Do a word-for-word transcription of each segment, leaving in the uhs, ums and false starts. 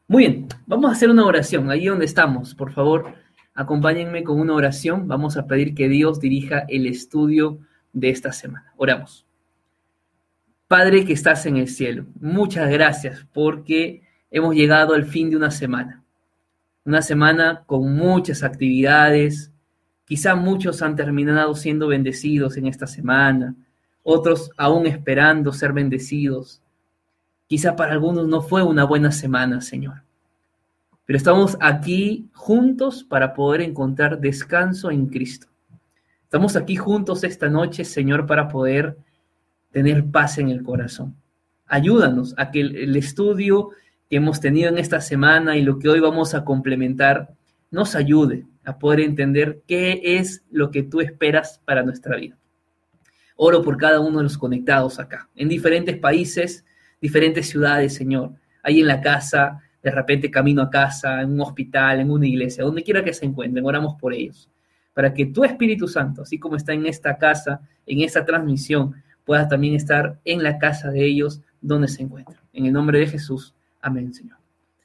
Muy bien, vamos a hacer una oración, ahí donde estamos. Por favor, acompáñenme con una oración. Vamos a pedir que Dios dirija el estudio de esta semana. Oramos. Padre que estás en el cielo, muchas gracias porque hemos llegado al fin de una semana. Una semana con muchas actividades. Quizá muchos han terminado siendo bendecidos en esta semana, otros aún esperando ser bendecidos. Quizá para algunos no fue una buena semana, Señor. Pero estamos aquí juntos para poder encontrar descanso en Cristo. Estamos aquí juntos esta noche, Señor, para poder tener paz en el corazón. Ayúdanos a que el, el estudio que hemos tenido en esta semana y lo que hoy vamos a complementar nos ayude a poder entender qué es lo que tú esperas para nuestra vida. Oro por cada uno de los conectados acá, en diferentes países, diferentes ciudades, Señor. Ahí en la casa, de repente camino a casa, en un hospital, en una iglesia, donde quiera que se encuentren, oramos por ellos. Para que tu Espíritu Santo, así como está en esta casa, en esta transmisión, pueda también estar en la casa de ellos donde se encuentran. En el nombre de Jesús. Amén, Señor.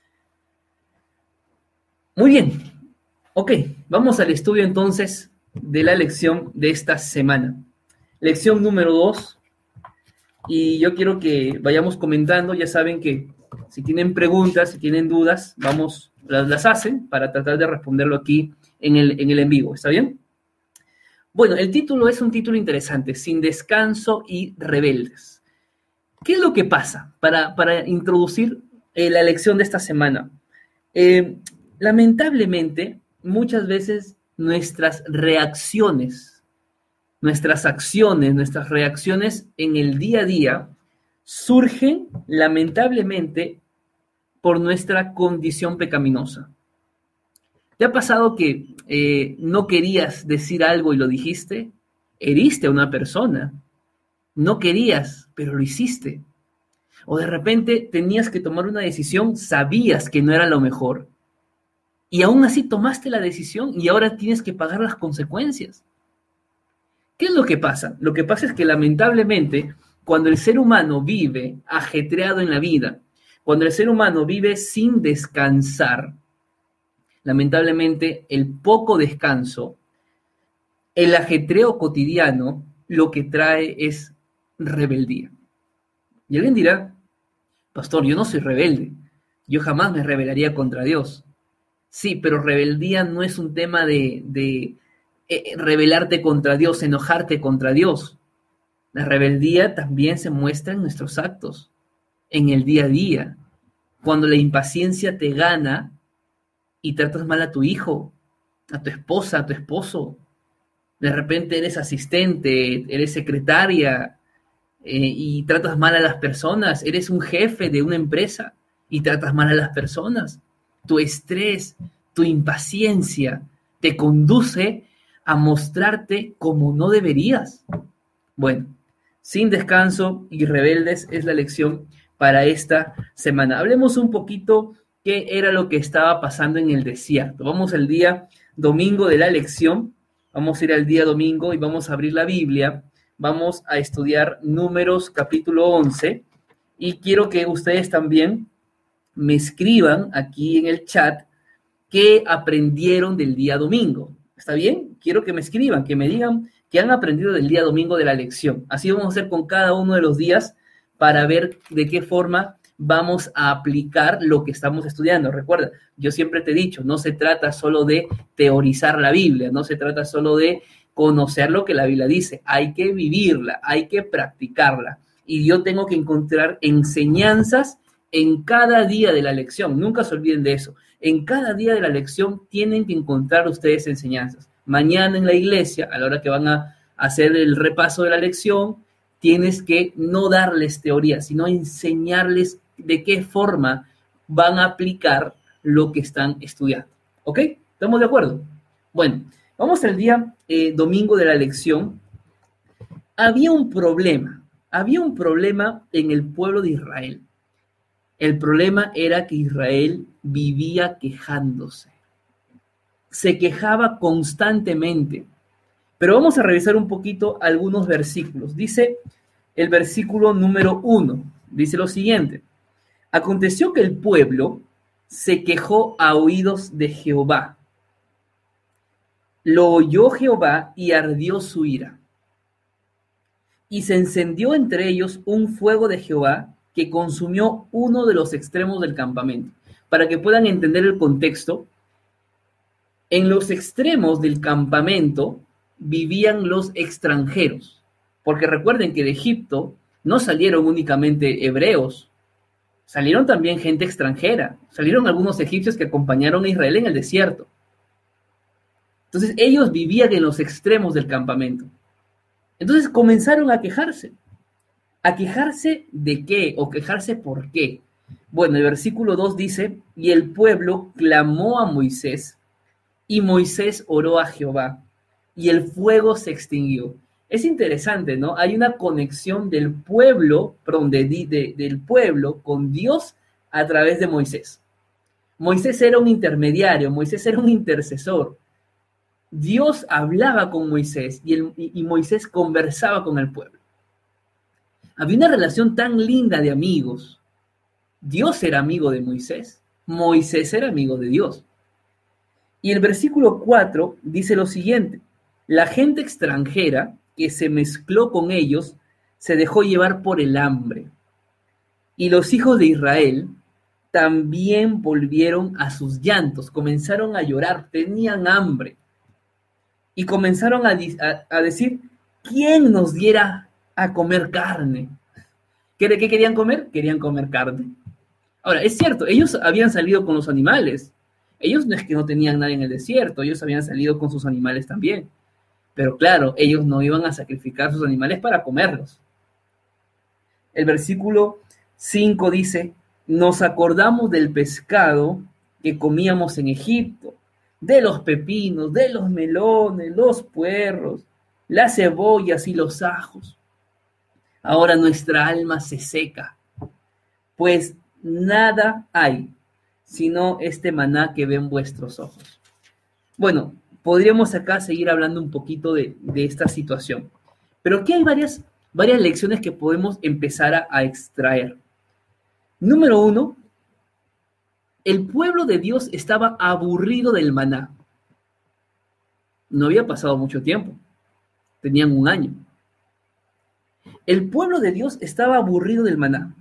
Muy bien. Ok, vamos al estudio entonces de la lección de esta semana. Lección número dos. Y yo quiero que vayamos comentando. Ya saben que si tienen preguntas, si tienen dudas, vamos, las, las hacen para tratar de responderlo aquí en el, en el en vivo. ¿Está bien? Bueno, el título es un título interesante, Sin descanso y rebeldes. ¿Qué es lo que pasa? Para, para introducir eh, la lección de esta semana. Eh, lamentablemente, muchas veces nuestras reacciones, nuestras acciones, nuestras reacciones en el día a día surgen lamentablemente por nuestra condición pecaminosa. ¿Te ha pasado que eh, no querías decir algo y lo dijiste? Heriste a una persona. No querías, pero lo hiciste. O de repente tenías que tomar una decisión, sabías que no era lo mejor, y aún así tomaste la decisión y ahora tienes que pagar las consecuencias. ¿Qué es lo que pasa? Lo que pasa es que lamentablemente, cuando el ser humano vive ajetreado en la vida, cuando el ser humano vive sin descansar, lamentablemente el poco descanso, el ajetreo cotidiano, lo que trae es rebeldía. Y alguien dirá, pastor, yo no soy rebelde, yo jamás me rebelaría contra Dios. Sí, pero rebeldía no es un tema de, de eh, rebelarte contra Dios, enojarte contra Dios. La rebeldía también se muestra en nuestros actos, en el día a día. Cuando la impaciencia te gana y tratas mal a tu hijo, a tu esposa, a tu esposo. De repente eres asistente, eres secretaria eh, y tratas mal a las personas. Eres un jefe de una empresa y tratas mal a las personas. Tu estrés, tu impaciencia te conduce a mostrarte como no deberías. Bueno, sin descanso y rebeldes es la lección para esta semana. Hablemos un poquito qué era lo que estaba pasando en el desierto. Vamos al día domingo de la lección. Vamos a ir al día domingo y vamos a abrir la Biblia. Vamos a estudiar Números capítulo once. Y quiero que ustedes también me escriban aquí en el chat qué aprendieron del día domingo. ¿Está bien? Quiero que me escriban, que me digan qué han aprendido del día domingo de la lección. Así vamos a hacer con cada uno de los días para ver de qué forma vamos a aplicar lo que estamos estudiando. Recuerda, yo siempre te he dicho, no se trata solo de teorizar la Biblia, no se trata solo de conocer lo que la Biblia dice, hay que vivirla, hay que practicarla. Y yo tengo que encontrar enseñanzas en cada día de la lección. Nunca se olviden de eso. En cada día de la lección tienen que encontrar ustedes enseñanzas. Mañana en la iglesia, a la hora que van a hacer el repaso de la lección, tienes que no darles teoría, sino enseñarles de qué forma van a aplicar lo que están estudiando. ¿Ok? ¿Estamos de acuerdo? Bueno, vamos al día eh, domingo de la lección. Había un problema, había un problema en el pueblo de Israel. El problema era que Israel vivía quejándose. Se quejaba constantemente. Pero vamos a revisar un poquito algunos versículos. Dice el versículo número uno, dice lo siguiente. Aconteció que el pueblo se quejó a oídos de Jehová. Lo oyó Jehová y ardió su ira. Y se encendió entre ellos un fuego de Jehová que consumió uno de los extremos del campamento. Para que puedan entender el contexto, en los extremos del campamento vivían los extranjeros. Porque recuerden que de Egipto no salieron únicamente hebreos, salieron también gente extranjera, salieron algunos egipcios que acompañaron a Israel en el desierto. Entonces ellos vivían en los extremos del campamento. Entonces comenzaron a quejarse. ¿A quejarse de qué? ¿O quejarse por qué? Bueno, el versículo dos dice, y el pueblo clamó a Moisés, y Moisés oró a Jehová, y el fuego se extinguió. Es interesante, ¿no? Hay una conexión del pueblo, perdón, de, de, del pueblo con Dios a través de Moisés. Moisés era un intermediario, Moisés era un intercesor. Dios hablaba con Moisés y, el, y, y Moisés conversaba con el pueblo. Había una relación tan linda de amigos. Dios era amigo de Moisés, Moisés era amigo de Dios. Y el versículo cuatro dice lo siguiente, la gente extranjera que se mezcló con ellos se dejó llevar por el hambre. Y los hijos de Israel también volvieron a sus llantos, comenzaron a llorar, tenían hambre. Y comenzaron a, a, a decir, ¿quién nos diera a comer carne? ¿Qué, ¿Qué querían comer? Querían comer carne. Ahora, es cierto, ellos habían salido con los animales. Ellos no es que no tenían nada en el desierto, ellos habían salido con sus animales también. Pero claro, ellos no iban a sacrificar sus animales para comerlos. El versículo cinco dice, nos acordamos del pescado que comíamos en Egipto, de los pepinos, de los melones, los puerros, las cebollas y los ajos. Ahora nuestra alma se seca, pues nada hay, sino este maná que ven vuestros ojos. Bueno, podríamos acá seguir hablando un poquito de, de esta situación, pero aquí hay varias, varias lecciones que podemos empezar a, a extraer. Número uno, el pueblo de Dios estaba aburrido del maná. No había pasado mucho tiempo, tenían un año. El pueblo de Dios estaba aburrido del maná.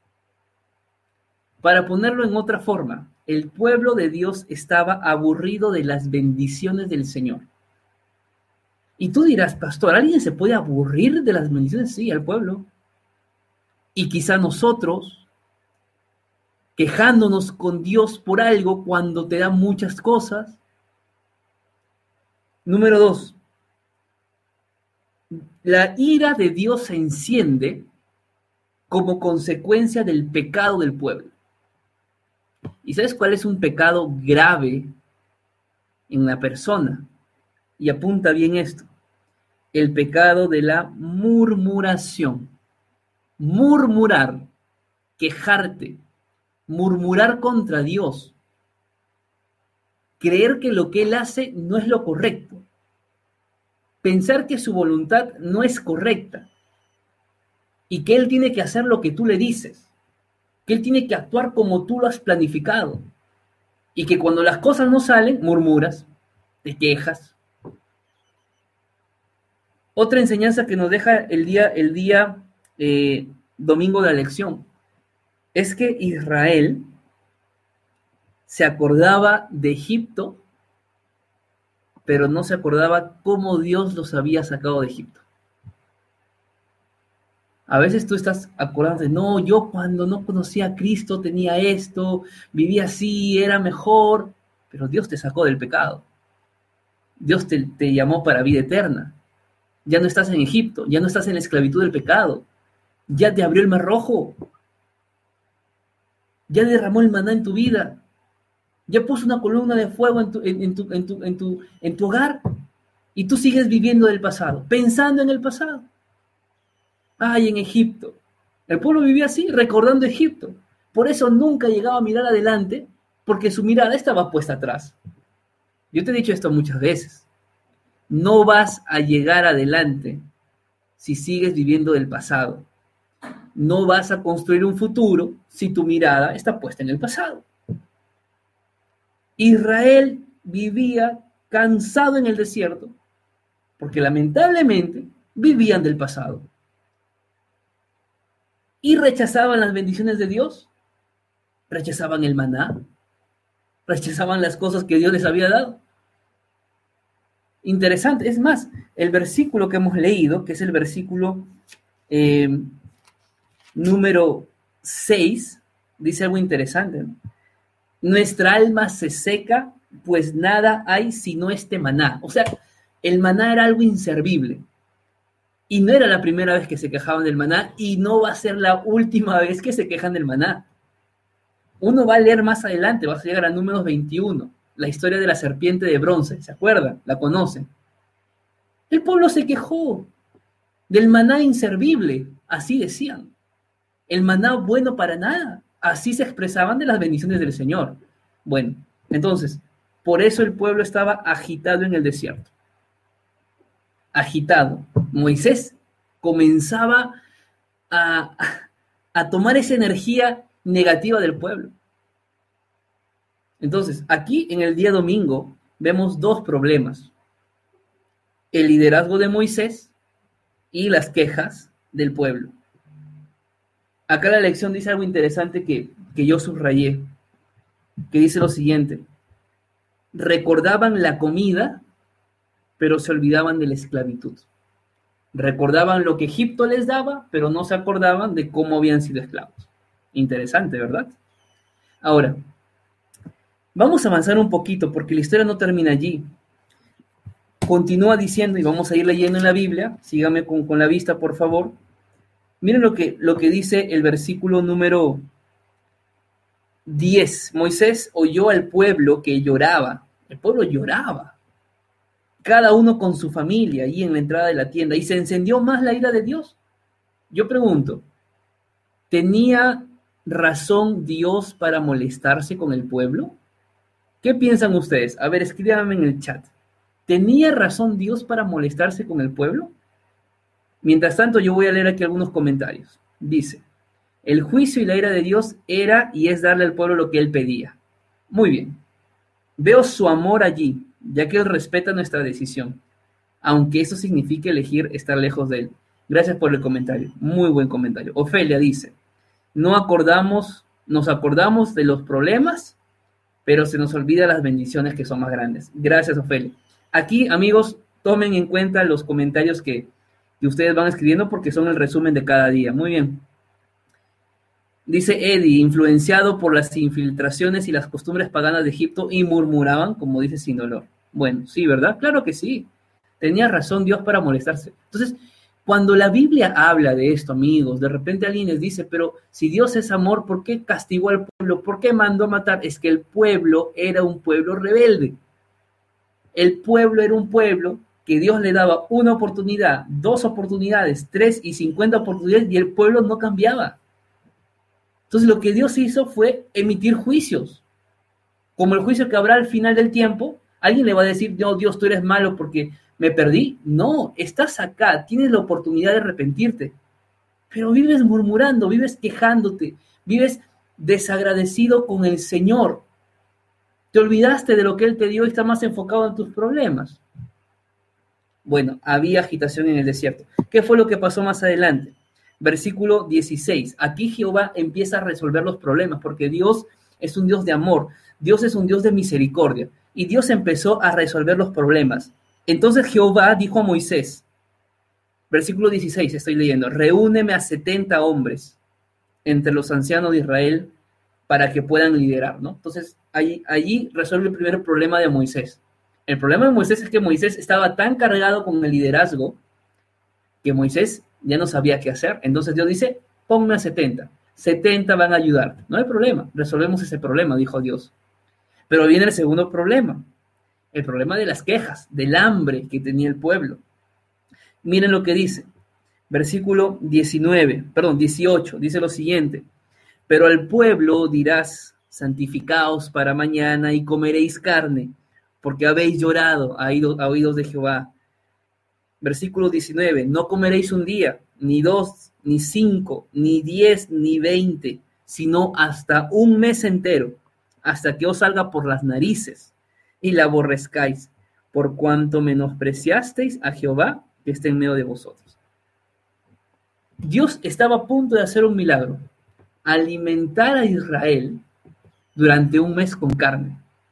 Para ponerlo en otra forma, el pueblo de Dios estaba aburrido de las bendiciones del Señor. Y tú dirás, pastor, ¿alguien se puede aburrir de las bendiciones? Sí, el pueblo. Y quizá nosotros, quejándonos con Dios por algo cuando te da muchas cosas. Número dos, la ira de Dios se enciende como consecuencia del pecado del pueblo. ¿Y sabes cuál es un pecado grave en la persona? Y apunta bien esto. El pecado de la murmuración. Murmurar, quejarte, murmurar contra Dios. Creer que lo que Él hace no es lo correcto. Pensar que su voluntad no es correcta. Y que Él tiene que hacer lo que tú le dices. Que Él tiene que actuar como tú lo has planificado. Y que cuando las cosas no salen, murmuras, te quejas. Otra enseñanza que nos deja el día, el día eh, domingo de la lección es que Israel se acordaba de Egipto, pero no se acordaba cómo Dios los había sacado de Egipto. A veces tú estás acordando de, no, yo cuando no conocía a Cristo tenía esto, vivía así, era mejor, pero Dios te sacó del pecado. Dios te, te llamó para vida eterna. Ya no estás en Egipto, ya no estás en la esclavitud del pecado. Ya te abrió el mar rojo. Ya derramó el maná en tu vida. Ya puso una columna de fuego en tu, en, en, tu, en, tu, en, tu, en tu hogar. Y tú sigues viviendo del pasado, pensando en el pasado. Ay, en Egipto. El pueblo vivía así, recordando Egipto. Por eso nunca llegaba a mirar adelante, porque su mirada estaba puesta atrás. Yo te he dicho esto muchas veces. No vas a llegar adelante si sigues viviendo del pasado. No vas a construir un futuro si tu mirada está puesta en el pasado. Israel vivía cansado en el desierto, porque lamentablemente vivían del pasado. Y rechazaban las bendiciones de Dios, rechazaban el maná, rechazaban las cosas que Dios les había dado. Interesante, es más, el versículo que hemos leído, que es el versículo eh, número seis, dice algo interesante, ¿no? Nuestra alma se seca, pues nada hay sino este maná. O sea, el maná era algo inservible. Y no era la primera vez que se quejaban del maná, y no va a ser la última vez que se quejan del maná. Uno va a leer más adelante, va a llegar a Números veintiuno, la historia de la serpiente de bronce, ¿se acuerdan? La conocen. El pueblo se quejó del maná inservible, así decían. El maná bueno para nada, así se expresaban de las bendiciones del Señor. Bueno, entonces, por eso el pueblo estaba agitado en el desierto. Agitado. Moisés comenzaba a, a tomar esa energía negativa del pueblo. Entonces, aquí en el día domingo vemos dos problemas: el liderazgo de Moisés y las quejas del pueblo. Acá la lección dice algo interesante que, que yo subrayé, que dice lo siguiente: recordaban la comida, pero se olvidaban de la esclavitud. Recordaban lo que Egipto les daba, pero no se acordaban de cómo habían sido esclavos. Interesante, ¿verdad? Ahora, vamos a avanzar un poquito, porque la historia no termina allí. Continúa diciendo, y vamos a ir leyendo en la Biblia, síganme con, con la vista, por favor. Miren lo que, lo que dice el versículo número diez. Moisés oyó al pueblo que lloraba. El pueblo lloraba. Cada uno con su familia, ahí en la entrada de la tienda, y se encendió más la ira de Dios. Yo pregunto, ¿tenía razón Dios para molestarse con el pueblo? ¿Qué piensan ustedes? A ver, escríbanme en el chat. ¿Tenía razón Dios para molestarse con el pueblo? Mientras tanto, yo voy a leer aquí algunos comentarios. Dice, el juicio y la ira de Dios era y es darle al pueblo lo que él pedía. Muy bien. Veo su amor allí, ya que él respeta nuestra decisión, aunque eso signifique elegir estar lejos de él. Gracias por el comentario. Muy buen comentario. Ofelia dice, no acordamos, nos acordamos de los problemas, pero se nos olvida las bendiciones que son más grandes. Gracias, Ofelia. Aquí, amigos, tomen en cuenta los comentarios que, que ustedes van escribiendo porque son el resumen de cada día. Muy bien. Dice Eddie, influenciado por las infiltraciones y las costumbres paganas de Egipto, y murmuraban, como dice Sin Dolor. Bueno, sí, ¿verdad? Claro que sí. Tenía razón Dios para molestarse. Entonces, cuando la Biblia habla de esto, amigos, de repente alguien les dice, pero si Dios es amor, ¿por qué castigó al pueblo? ¿Por qué mandó a matar? Es que el pueblo era un pueblo rebelde. El pueblo era un pueblo que Dios le daba una oportunidad, dos oportunidades, tres y cincuenta oportunidades, y el pueblo no cambiaba. Entonces lo que Dios hizo fue emitir juicios. Como el juicio que habrá al final del tiempo, alguien le va a decir, no, Dios, tú eres malo porque me perdí. No, estás acá, tienes la oportunidad de arrepentirte. Pero vives murmurando, vives quejándote, vives desagradecido con el Señor. Te olvidaste de lo que Él te dio y estás más enfocado en tus problemas. Bueno, había agitación en el desierto. ¿Qué fue lo que pasó más adelante? Versículo dieciséis. Aquí Jehová empieza a resolver los problemas porque Dios es un Dios de amor. Dios es un Dios de misericordia. Y Dios empezó a resolver los problemas. Entonces Jehová dijo a Moisés, versículo dieciséis, estoy leyendo, reúneme a setenta hombres entre los ancianos de Israel para que puedan liderar, ¿no? Entonces, allí, allí resuelve el primer problema de Moisés. El problema de Moisés es que Moisés estaba tan cargado con el liderazgo que Moisés ya no sabía qué hacer. Entonces Dios dice, ponme a setenta. setenta van a ayudar. No hay problema, resolvemos ese problema, dijo Dios. Pero viene el segundo problema, el problema de las quejas, del hambre que tenía el pueblo. Miren lo que dice, versículo diecinueve, perdón, dieciocho, dice lo siguiente, pero al pueblo dirás, santificaos para mañana y comeréis carne, porque habéis llorado a oídos, a oídos de Jehová. Versículo diecinueve, no comeréis un día, ni dos, ni cinco, ni diez, ni veinte, sino hasta un mes entero, hasta que os salga por las narices y la aborrezcáis, por cuanto menospreciasteis a Jehová que está en medio de vosotros. Dios estaba a punto de hacer un milagro, alimentar a Israel durante un mes con carne.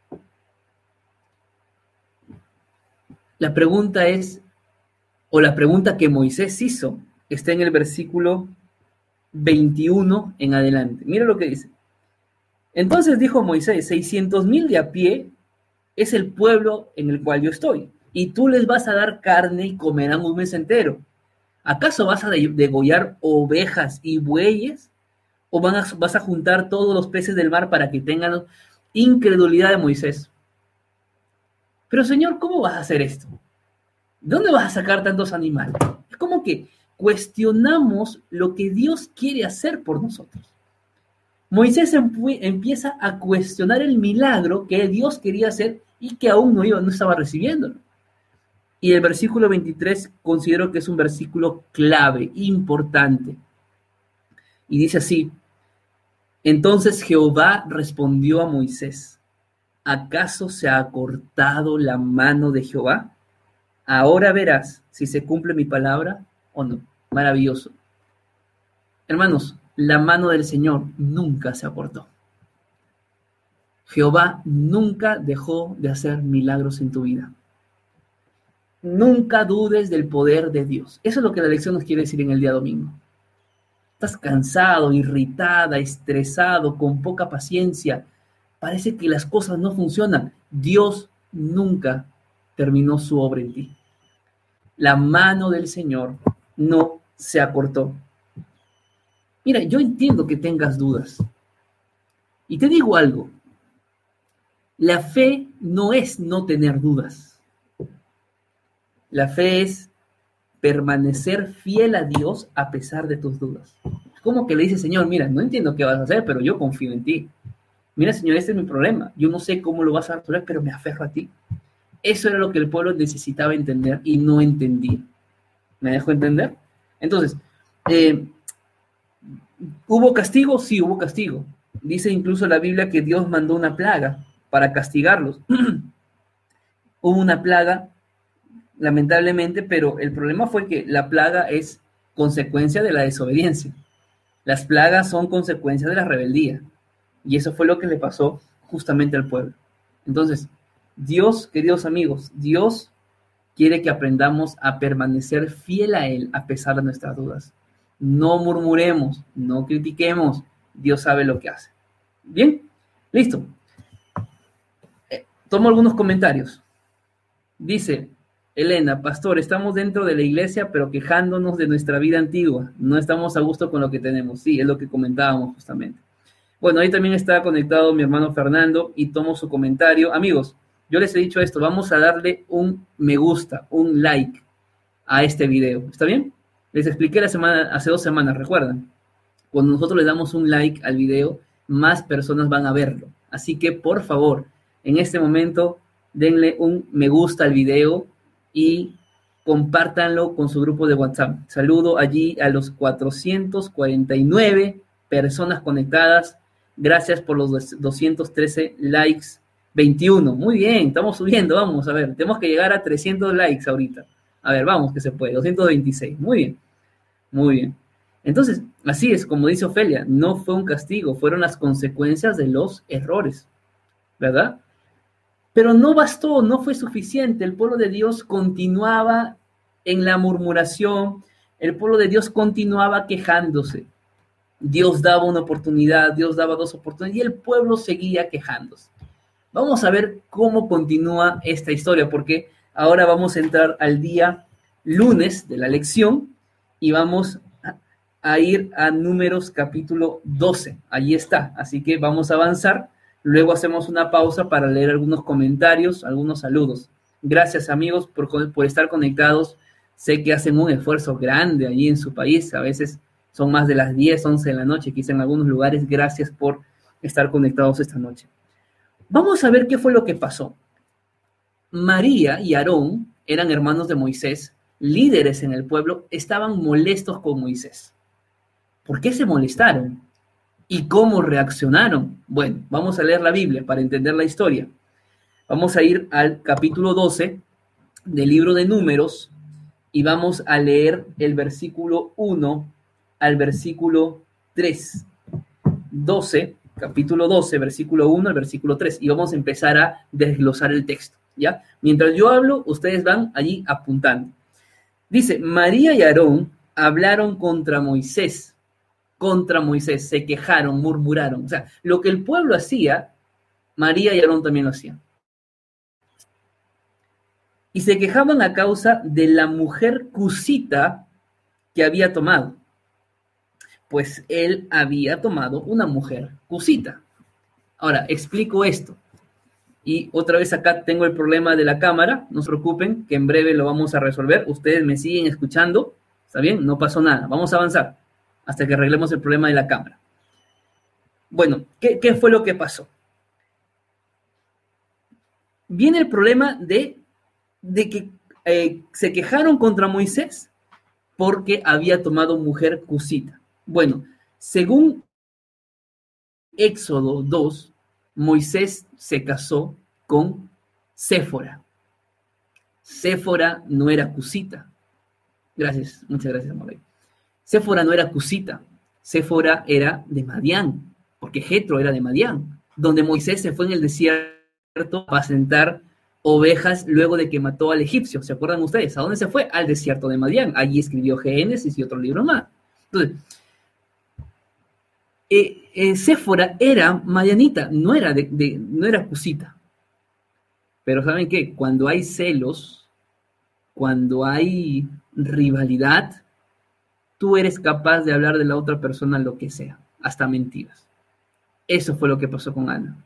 La pregunta es, o la pregunta que Moisés hizo, está en el versículo veintiuno en adelante. Mira lo que dice. Entonces dijo Moisés, seiscientos mil de a pie es el pueblo en el cual yo estoy, y tú les vas a dar carne y comerán un mes entero. ¿Acaso vas a degollar ovejas y bueyes? ¿O van a, vas a juntar todos los peces del mar para que tengan incredulidad de Moisés? Pero Señor, ¿cómo vas a hacer esto? ¿De dónde vas a sacar tantos animales? Es como que cuestionamos lo que Dios quiere hacer por nosotros. Moisés empieza a cuestionar el milagro que Dios quería hacer y que aún no, iba, no estaba recibiéndolo. Y el versículo veintitrés considero que es un versículo clave, importante. Y dice así: entonces Jehová respondió a Moisés, ¿acaso se ha acortado la mano de Jehová? Ahora verás si se cumple mi palabra o no. Maravilloso. Hermanos, la mano del Señor nunca se acortó. Jehová nunca dejó de hacer milagros en tu vida. Nunca dudes del poder de Dios. Eso es lo que la lección nos quiere decir en el día domingo. Estás cansado, irritada, estresado, con poca paciencia. Parece que las cosas no funcionan. Dios nunca terminó su obra en ti. La mano del Señor no se acortó. Mira, yo entiendo que tengas dudas. Y te digo algo. La fe no es no tener dudas. La fe es permanecer fiel a Dios a pesar de tus dudas. Es como que le dice, Señor, mira, no entiendo qué vas a hacer, pero yo confío en ti. Mira, Señor, este es mi problema. Yo no sé cómo lo vas a resolver, pero me aferro a ti. Eso era lo que el pueblo necesitaba entender y no entendía. ¿Me dejo entender? Entonces, eh, ¿hubo castigo? Sí, hubo castigo. Dice incluso la Biblia que Dios mandó una plaga para castigarlos. Hubo una plaga, lamentablemente, pero el problema fue que la plaga es consecuencia de la desobediencia. Las plagas son consecuencia de la rebeldía. Y eso fue lo que le pasó justamente al pueblo. Entonces, Dios, queridos amigos, Dios quiere que aprendamos a permanecer fiel a Él a pesar de nuestras dudas. No murmuremos, no critiquemos. Dios sabe lo que hace. Bien, listo. Eh, tomo algunos comentarios. Dice Elena, pastor, estamos dentro de la iglesia, pero quejándonos de nuestra vida antigua. No estamos a gusto con lo que tenemos. Sí, es lo que comentábamos justamente. Bueno, ahí también está conectado mi hermano Fernando y tomo su comentario. Amigos, yo les he dicho esto, vamos a darle un me gusta, un like a este video. ¿Está bien? Les expliqué la semana, hace dos semanas, ¿recuerdan? Cuando nosotros le damos un like al video, más personas van a verlo. Así que, por favor, en este momento, denle un me gusta al video y compártanlo con su grupo de WhatsApp. Saludo allí a los cuatrocientos cuarenta y nueve personas conectadas. Gracias por los doscientos trece likes. veintiuno. Muy bien, estamos subiendo. Vamos a ver, tenemos que llegar a trescientos likes ahorita. A ver, vamos que se puede. doscientos veintiséis. Muy bien. Muy bien. Entonces, así es, como dice Ofelia, no fue un castigo, fueron las consecuencias de los errores, ¿verdad? Pero no bastó, no fue suficiente. El pueblo de Dios continuaba en la murmuración, el pueblo de Dios continuaba quejándose. Dios daba una oportunidad, Dios daba dos oportunidades y el pueblo seguía quejándose. Vamos a ver cómo continúa esta historia, porque ahora vamos a entrar al día lunes de la lección y vamos a ir a Números capítulo doce. Allí está, así que vamos a avanzar. Luego hacemos una pausa para leer algunos comentarios, algunos saludos. Gracias, amigos, por, por estar conectados. Sé que hacen un esfuerzo grande allí en su país. A veces son más de las diez, once de la noche, quizá en algunos lugares. Gracias por estar conectados esta noche. Vamos a ver qué fue lo que pasó. María y Aarón eran hermanos de Moisés, líderes en el pueblo, estaban molestos con Moisés. ¿Por qué se molestaron? ¿Y cómo reaccionaron? Bueno, vamos a leer la Biblia para entender la historia. Vamos a ir al capítulo doce del libro de Números y vamos a leer el versículo uno al versículo tres. doce, capítulo doce, versículo uno al versículo tres. Y vamos a empezar a desglosar el texto, ¿ya? Mientras yo hablo, ustedes van allí apuntando. Dice, María y Aarón hablaron contra Moisés. Contra Moisés, se quejaron, murmuraron. O sea, lo que el pueblo hacía, María y Aarón también lo hacían. Y se quejaban a causa de la mujer cusita que había tomado. Pues él había tomado una mujer cusita. Ahora, explico esto. Y otra vez acá tengo el problema de la cámara. No se preocupen, que en breve lo vamos a resolver. Ustedes me siguen escuchando. ¿Está bien? No pasó nada. Vamos a avanzar hasta que arreglemos el problema de la cámara. Bueno, ¿qué, qué fue lo que pasó? Viene el problema de, de que eh, se quejaron contra Moisés porque había tomado mujer cusita. Bueno, según Éxodo dos, Moisés se casó con Séfora. Séfora no era cusita. Gracias, muchas gracias, amor. Séfora no era cusita. Séfora era de Madián, porque Jetro era de Madián, donde Moisés se fue en el desierto a apacentar ovejas luego de que mató al egipcio. ¿Se acuerdan ustedes? ¿A dónde se fue? Al desierto de Madián. Allí escribió Génesis y otro libro más. Entonces, eh, eh, Séfora era madianita, no era, de, de, no era cusita. Pero ¿saben qué? Cuando hay celos, cuando hay rivalidad, tú eres capaz de hablar de la otra persona lo que sea, hasta mentiras. Eso fue lo que pasó con Ana.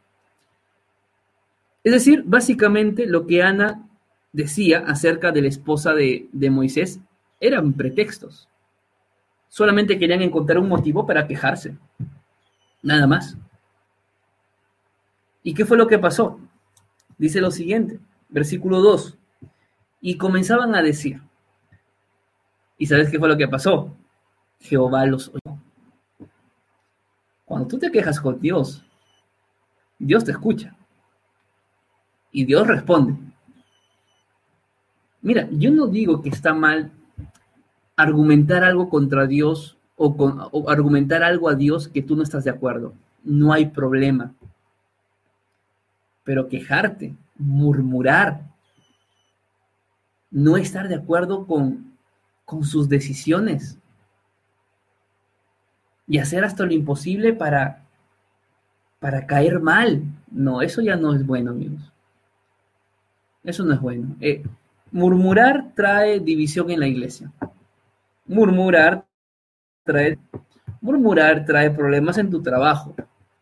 Es decir, básicamente lo que Ana decía acerca de la esposa de, de Moisés eran pretextos. Solamente querían encontrar un motivo para quejarse. Nada más. ¿Y qué fue lo que pasó? Dice lo siguiente, versículo dos. Y comenzaban a decir. ¿Y sabes qué fue lo que pasó? Jehová los oyó. Cuando tú te quejas con Dios, Dios te escucha. Y Dios responde. Mira, yo no digo que está mal argumentar algo contra Dios o, con, o argumentar algo a Dios que tú no estás de acuerdo. No hay problema. Pero quejarte, murmurar, no estar de acuerdo con, con sus decisiones y hacer hasta lo imposible para, para caer mal. No, eso ya no es bueno, amigos. Eso no es bueno. Eh, murmurar trae división en la iglesia. Murmurar trae, murmurar trae problemas en tu trabajo.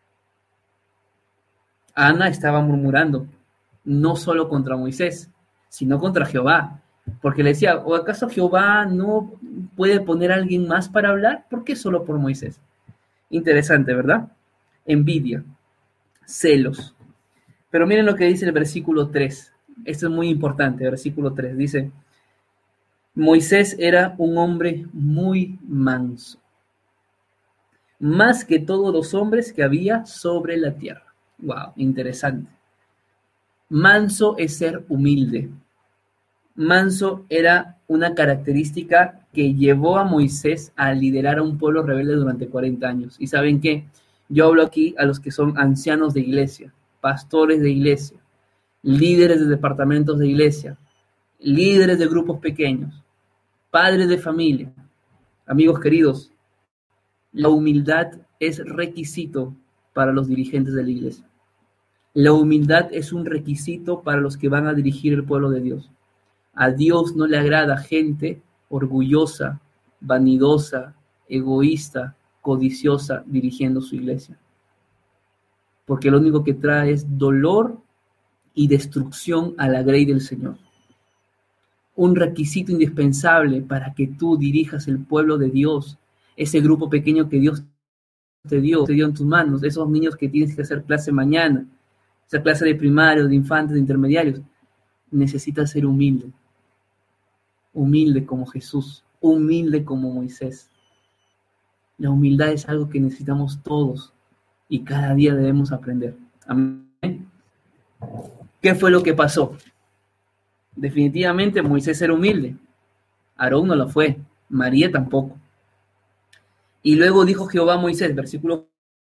Ana estaba murmurando, no solo contra Moisés, sino contra Jehová. Porque le decía, ¿o acaso Jehová no puede poner a alguien más para hablar? ¿Por qué solo por Moisés? Interesante, ¿verdad? Envidia, celos. Pero miren lo que dice el versículo tres. Esto es muy importante, versículo tres. Dice, Moisés era un hombre muy manso, más que todos los hombres que había sobre la tierra. Wow, interesante. Manso es ser humilde. Manso era una característica que llevó a Moisés a liderar a un pueblo rebelde durante cuarenta años. ¿Y saben qué? Yo hablo aquí a los que son ancianos de iglesia, pastores de iglesia, líderes de departamentos de iglesia, líderes de grupos pequeños, padres de familia. Amigos queridos, la humildad es requisito para los dirigentes de la iglesia. La humildad es un requisito para los que van a dirigir el pueblo de Dios. A Dios no le agrada gente orgullosa, vanidosa, egoísta, codiciosa dirigiendo su iglesia. Porque lo único que trae es dolor y destrucción a la grey del Señor. Un requisito indispensable para que tú dirijas el pueblo de Dios, ese grupo pequeño que Dios te dio, te dio en tus manos, esos niños que tienes que hacer clase mañana, esa clase de primarios, de infantes, de intermediarios, necesitas ser humilde. Humilde como Jesús, humilde como Moisés. La humildad es algo que necesitamos todos y cada día debemos aprender. Amén. ¿Qué fue lo que pasó? Definitivamente Moisés era humilde. Aarón no lo fue. María tampoco. Y luego dijo Jehová a Moisés, versículo: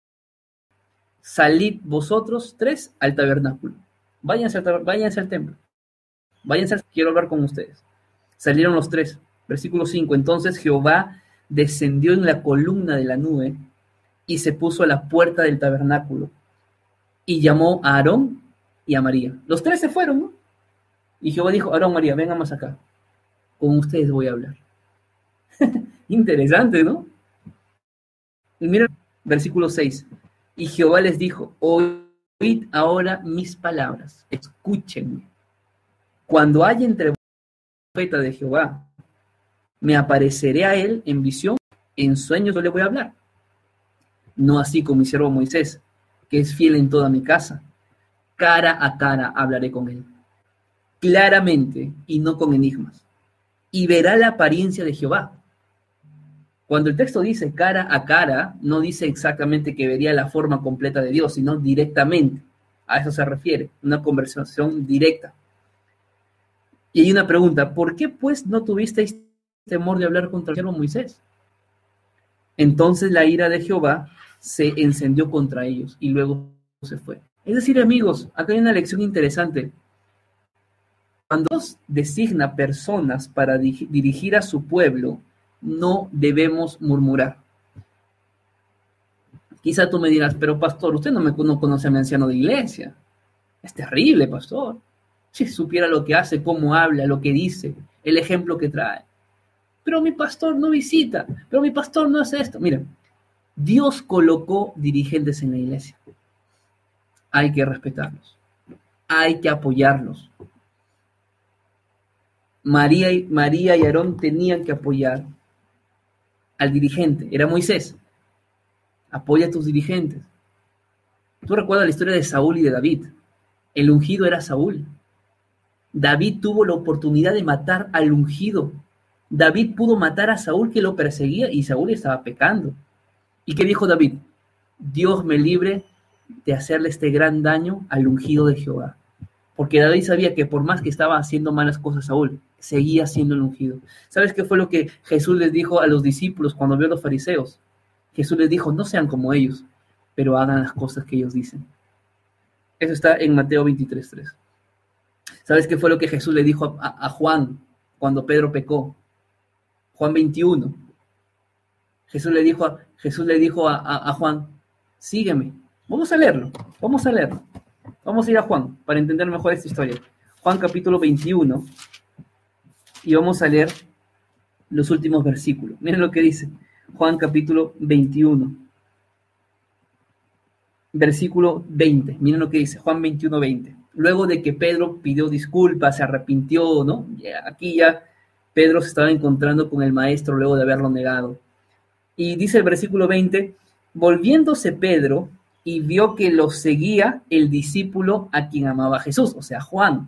salid vosotros tres al tabernáculo. Váyanse al, váyanse al templo. Váyanse, quiero hablar con ustedes. Salieron los tres. Versículo cinco. Entonces Jehová descendió en la columna de la nube y se puso a la puerta del tabernáculo y llamó a Aarón y a María. Los tres se fueron, ¿no? Y Jehová dijo: Aarón, María, vengan más acá. Con ustedes voy a hablar. Interesante, ¿no? Y miren, versículo seis. Y Jehová les dijo: oíd ahora mis palabras, escúchenme. Cuando haya entre vosotros profeta de Jehová, me apareceré a él en visión, en sueños yo le voy a hablar. No así con mi siervo Moisés, que es fiel en toda mi casa. Cara a cara hablaré con él, claramente y no con enigmas. Y verá la apariencia de Jehová. Cuando el texto dice cara a cara, no dice exactamente que vería la forma completa de Dios, sino directamente. A eso se refiere, una conversación directa. Y hay una pregunta: ¿por qué pues no tuvisteis temor de hablar contra el siervo Moisés? Entonces la ira de Jehová se encendió contra ellos y luego se fue. Es decir, amigos, acá hay una lección interesante. Cuando Dios designa personas para di- dirigir a su pueblo, no debemos murmurar. Quizá tú me dirás: pero pastor, usted no me no conoce a mi anciano de iglesia. Es terrible, pastor. Si supiera lo que hace, cómo habla, lo que dice, el ejemplo que trae. Pero mi pastor no visita, pero mi pastor no hace esto. Mira, Dios colocó dirigentes en la iglesia. Hay que respetarlos. Hay que apoyarlos. María y, María y Aarón tenían que apoyar al dirigente. Era Moisés. Apoya a tus dirigentes. Tú recuerdas la historia de Saúl y de David. El ungido era Saúl. David tuvo la oportunidad de matar al ungido. David pudo matar a Saúl, que lo perseguía, y Saúl estaba pecando. ¿Y qué dijo David? Dios me libre de hacerle este gran daño al ungido de Jehová. Porque David sabía que por más que estaba haciendo malas cosas Saúl, seguía siendo el ungido. ¿Sabes qué fue lo que Jesús les dijo a los discípulos cuando vio a los fariseos? Jesús les dijo: no sean como ellos, pero hagan las cosas que ellos dicen. Eso está en Mateo veintitrés tres. ¿Sabes qué fue lo que Jesús le dijo a, a, a Juan cuando Pedro pecó? Juan veintiuno. Jesús le dijo, a, Jesús le dijo a, a, a Juan: sígueme. Vamos a leerlo, vamos a leerlo. Vamos a ir a Juan para entender mejor esta historia. Juan capítulo veintiuno. Y vamos a leer los últimos versículos. Miren lo que dice Juan capítulo veintiuno. Versículo veinte. Miren lo que dice Juan veintiuno, veinte. Luego de que Pedro pidió disculpas, se arrepintió, ¿no? Ya, aquí ya Pedro se estaba encontrando con el maestro luego de haberlo negado. Y dice el versículo veinte: volviéndose Pedro y vio que lo seguía el discípulo a quien amaba Jesús, o sea, Juan.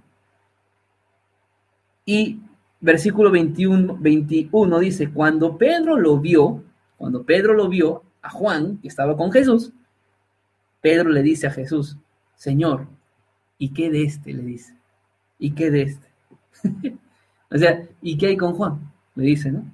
Y versículo veintiuno, veintiuno dice: cuando Pedro lo vio, cuando Pedro lo vio a Juan, que estaba con Jesús, Pedro le dice a Jesús: Señor, ¿y qué de este? Le dice. ¿Y qué de este? O sea, ¿y qué hay con Juan? Le dice, ¿no?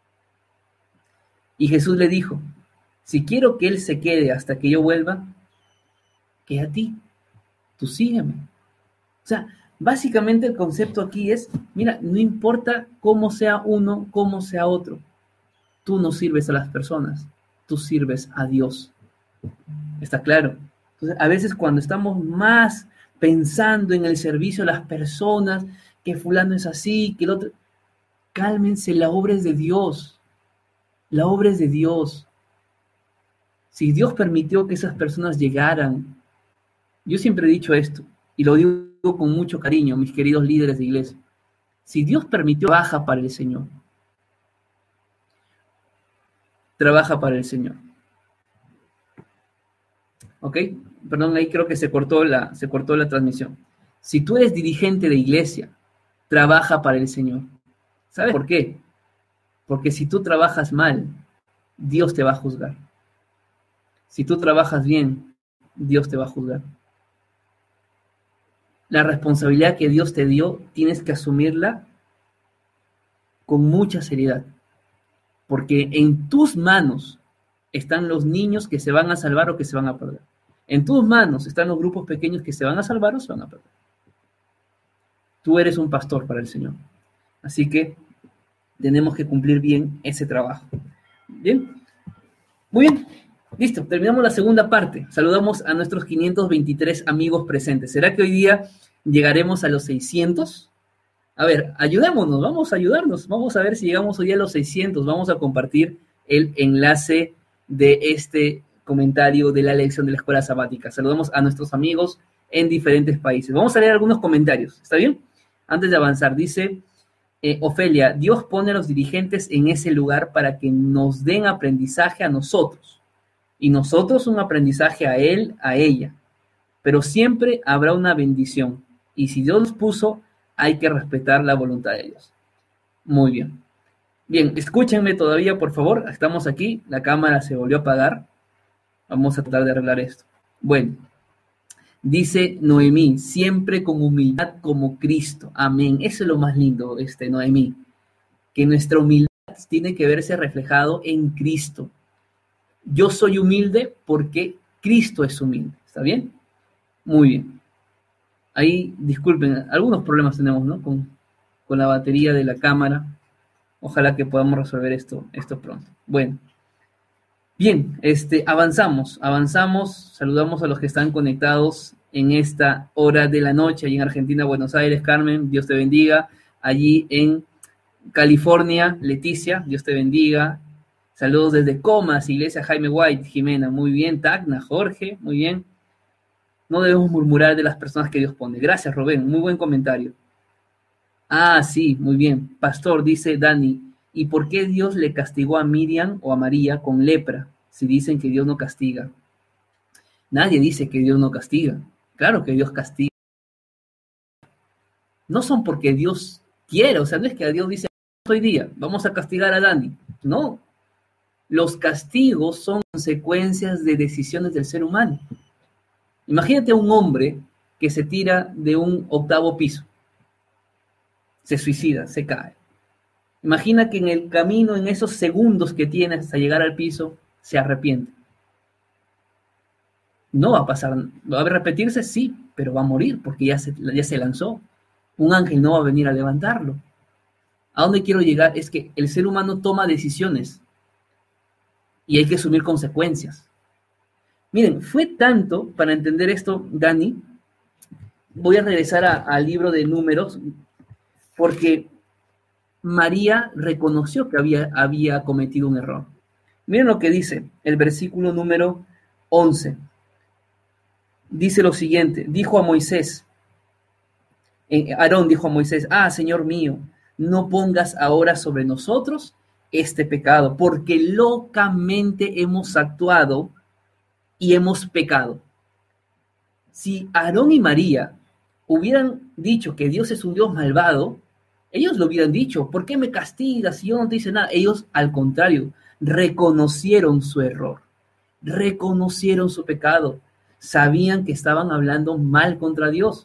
Y Jesús le dijo: si quiero que él se quede hasta que yo vuelva, que a ti, tú sígueme. O sea, básicamente el concepto aquí es: mira, no importa cómo sea uno, cómo sea otro, tú no sirves a las personas, tú sirves a Dios. ¿Está claro? Entonces, a veces cuando estamos más pensando en el servicio a las personas, que fulano es así, que el otro, cálmense, la obra es de Dios. La obra es de Dios. Si Dios permitió que esas personas llegaran, yo siempre he dicho esto, y lo digo con mucho cariño, mis queridos líderes de iglesia: si Dios permitió, trabaja para el Señor. Trabaja para el Señor. ¿Ok? Perdón, ahí creo que se cortó la, se cortó la transmisión. Si tú eres dirigente de iglesia, trabaja para el Señor. ¿Sabes por qué? Porque si tú trabajas mal, Dios te va a juzgar. Si tú trabajas bien, Dios te va a juzgar. La responsabilidad que Dios te dio, tienes que asumirla con mucha seriedad, porque en tus manos están los niños que se van a salvar o que se van a perder. En tus manos están los grupos pequeños que se van a salvar o se van a perder. Tú eres un pastor para el Señor. Así que tenemos que cumplir bien ese trabajo. ¿Bien? Muy bien. Listo. Terminamos la segunda parte. Saludamos a nuestros quinientos veintitrés amigos presentes. ¿Será que hoy día llegaremos a los seiscientos? A ver, ayudémonos. Vamos a ayudarnos. Vamos a ver si llegamos hoy día a los seiscientos. Vamos a compartir el enlace de este comentario de la lección de la escuela sabática. Saludamos a nuestros amigos en diferentes países. Vamos a leer algunos comentarios. ¿Está bien? Antes de avanzar, dice eh, Ofelia, Dios pone a los dirigentes en ese lugar para que nos den aprendizaje a nosotros y nosotros un aprendizaje a él, a ella. Pero siempre habrá una bendición y si Dios los puso, hay que respetar la voluntad de Dios. Muy bien. Bien, escúchenme todavía, por favor. Estamos aquí. La cámara se volvió a apagar. Vamos a tratar de arreglar esto. Bueno. Dice Noemí, siempre con humildad como Cristo. Amén. Eso es lo más lindo, este, Noemí. Que nuestra humildad tiene que verse reflejado en Cristo. Yo soy humilde porque Cristo es humilde. ¿Está bien? Muy bien. Ahí, disculpen, algunos problemas tenemos, ¿no? Con, con la batería de la cámara. Ojalá que podamos resolver esto, esto pronto. Bueno. Bien, este, avanzamos, avanzamos, saludamos a los que están conectados en esta hora de la noche, allí en Argentina, Buenos Aires, Carmen, Dios te bendiga, allí en California, Leticia, Dios te bendiga, saludos desde Comas, Iglesia Jaime White, Jimena, muy bien, Tacna, Jorge, muy bien, no debemos murmurar de las personas que Dios pone, gracias Rubén, muy buen comentario. Ah, sí, muy bien, Pastor, dice Dani, ¿y por qué Dios le castigó a Miriam o a María con lepra si dicen que Dios no castiga? Nadie dice que Dios no castiga. Claro que Dios castiga. No son porque Dios quiere, o sea, no es que a Dios dice, hoy día vamos a castigar a Dani. No. Los castigos son consecuencias de decisiones del ser humano. Imagínate a un hombre que se tira de un octavo piso. Se suicida, se cae. Imagina que en el camino, en esos segundos que tiene hasta llegar al piso, se arrepiente. No va a pasar, va a repetirse, sí, pero va a morir porque ya se, ya se lanzó. Un ángel no va a venir a levantarlo. ¿A dónde quiero llegar? Es que el ser humano toma decisiones y hay que asumir consecuencias. Miren, fue tanto, para entender esto, Dani, voy a regresar al libro de Números, porque María reconoció que había, había cometido un error. Miren lo que dice el versículo número once. Dice lo siguiente, dijo a Moisés, eh, Aarón dijo a Moisés, ah, Señor mío, no pongas ahora sobre nosotros este pecado, porque locamente hemos actuado y hemos pecado. Si Aarón y María hubieran dicho que Dios es un Dios malvado, ellos lo hubieran dicho, ¿por qué me castigas si yo no te hice nada? Ellos, al contrario, reconocieron su error, reconocieron su pecado, sabían que estaban hablando mal contra Dios.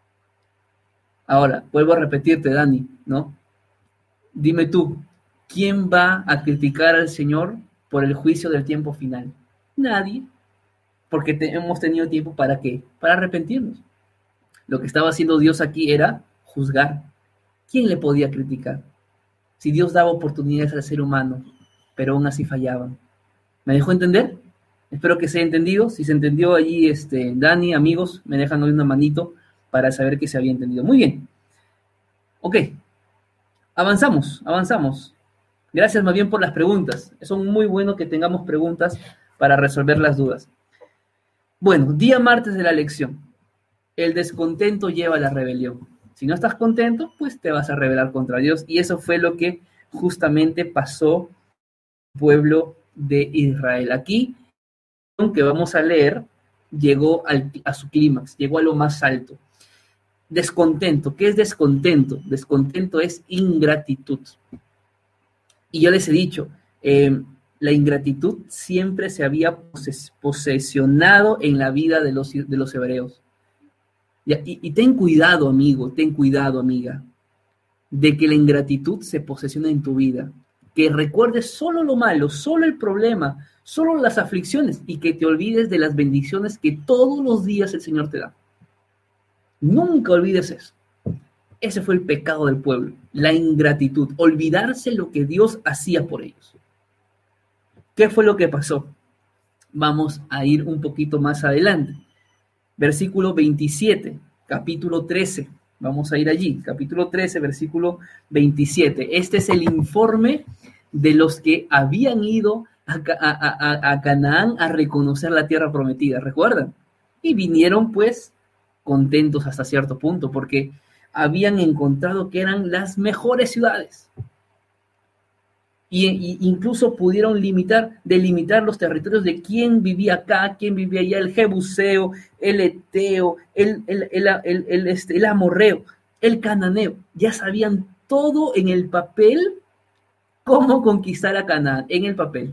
Ahora, vuelvo a repetirte, Dani, ¿no? Dime tú, ¿quién va a criticar al Señor por el juicio del tiempo final? Nadie, porque te, hemos tenido tiempo ¿para qué? Para arrepentirnos. Lo que estaba haciendo Dios aquí era juzgar. ¿Quién le podía criticar? Si Dios daba oportunidades al ser humano, pero aún así fallaban. ¿Me dejó entender? Espero que se haya entendido. Si se entendió allí, este, Dani, amigos, me dejan hoy una manito para saber que se había entendido. Muy bien. Ok. Avanzamos, avanzamos. Gracias más bien por las preguntas. Es muy bueno que tengamos preguntas para resolver las dudas. Bueno, día martes de la lección. El descontento lleva a la rebelión. Si no estás contento, pues te vas a rebelar contra Dios. Y eso fue lo que justamente pasó al pueblo de Israel. Aquí, que vamos a leer, llegó al, a su clímax, llegó a lo más alto. Descontento. ¿Qué es descontento? Descontento es ingratitud. Y yo les he dicho, eh, la ingratitud siempre se había poses- posesionado en la vida de los, de los hebreos. Y, y, y ten cuidado, amigo, ten cuidado, amiga, de que la ingratitud se posesione en tu vida. Que recuerdes solo lo malo, solo el problema, solo las aflicciones y que te olvides de las bendiciones que todos los días el Señor te da. Nunca olvides eso. Ese fue el pecado del pueblo, la ingratitud, olvidarse lo que Dios hacía por ellos. ¿Qué fue lo que pasó? Vamos a ir un poquito más adelante. Versículo veintisiete, capítulo trece. Vamos a ir allí, capítulo trece, versículo veintisiete. Este es el informe de los que habían ido a, a, a, a Canaán a reconocer la tierra prometida, ¿recuerdan? Y vinieron pues contentos hasta cierto punto, porque habían encontrado que eran las mejores ciudades. Y, y incluso pudieron limitar, delimitar los territorios de quién vivía acá, quién vivía allá, el Jebuseo, el Eteo, el, el, el, el, el, este, el Amorreo, el Cananeo. Ya sabían todo en el papel cómo conquistar a Canaán, en el papel.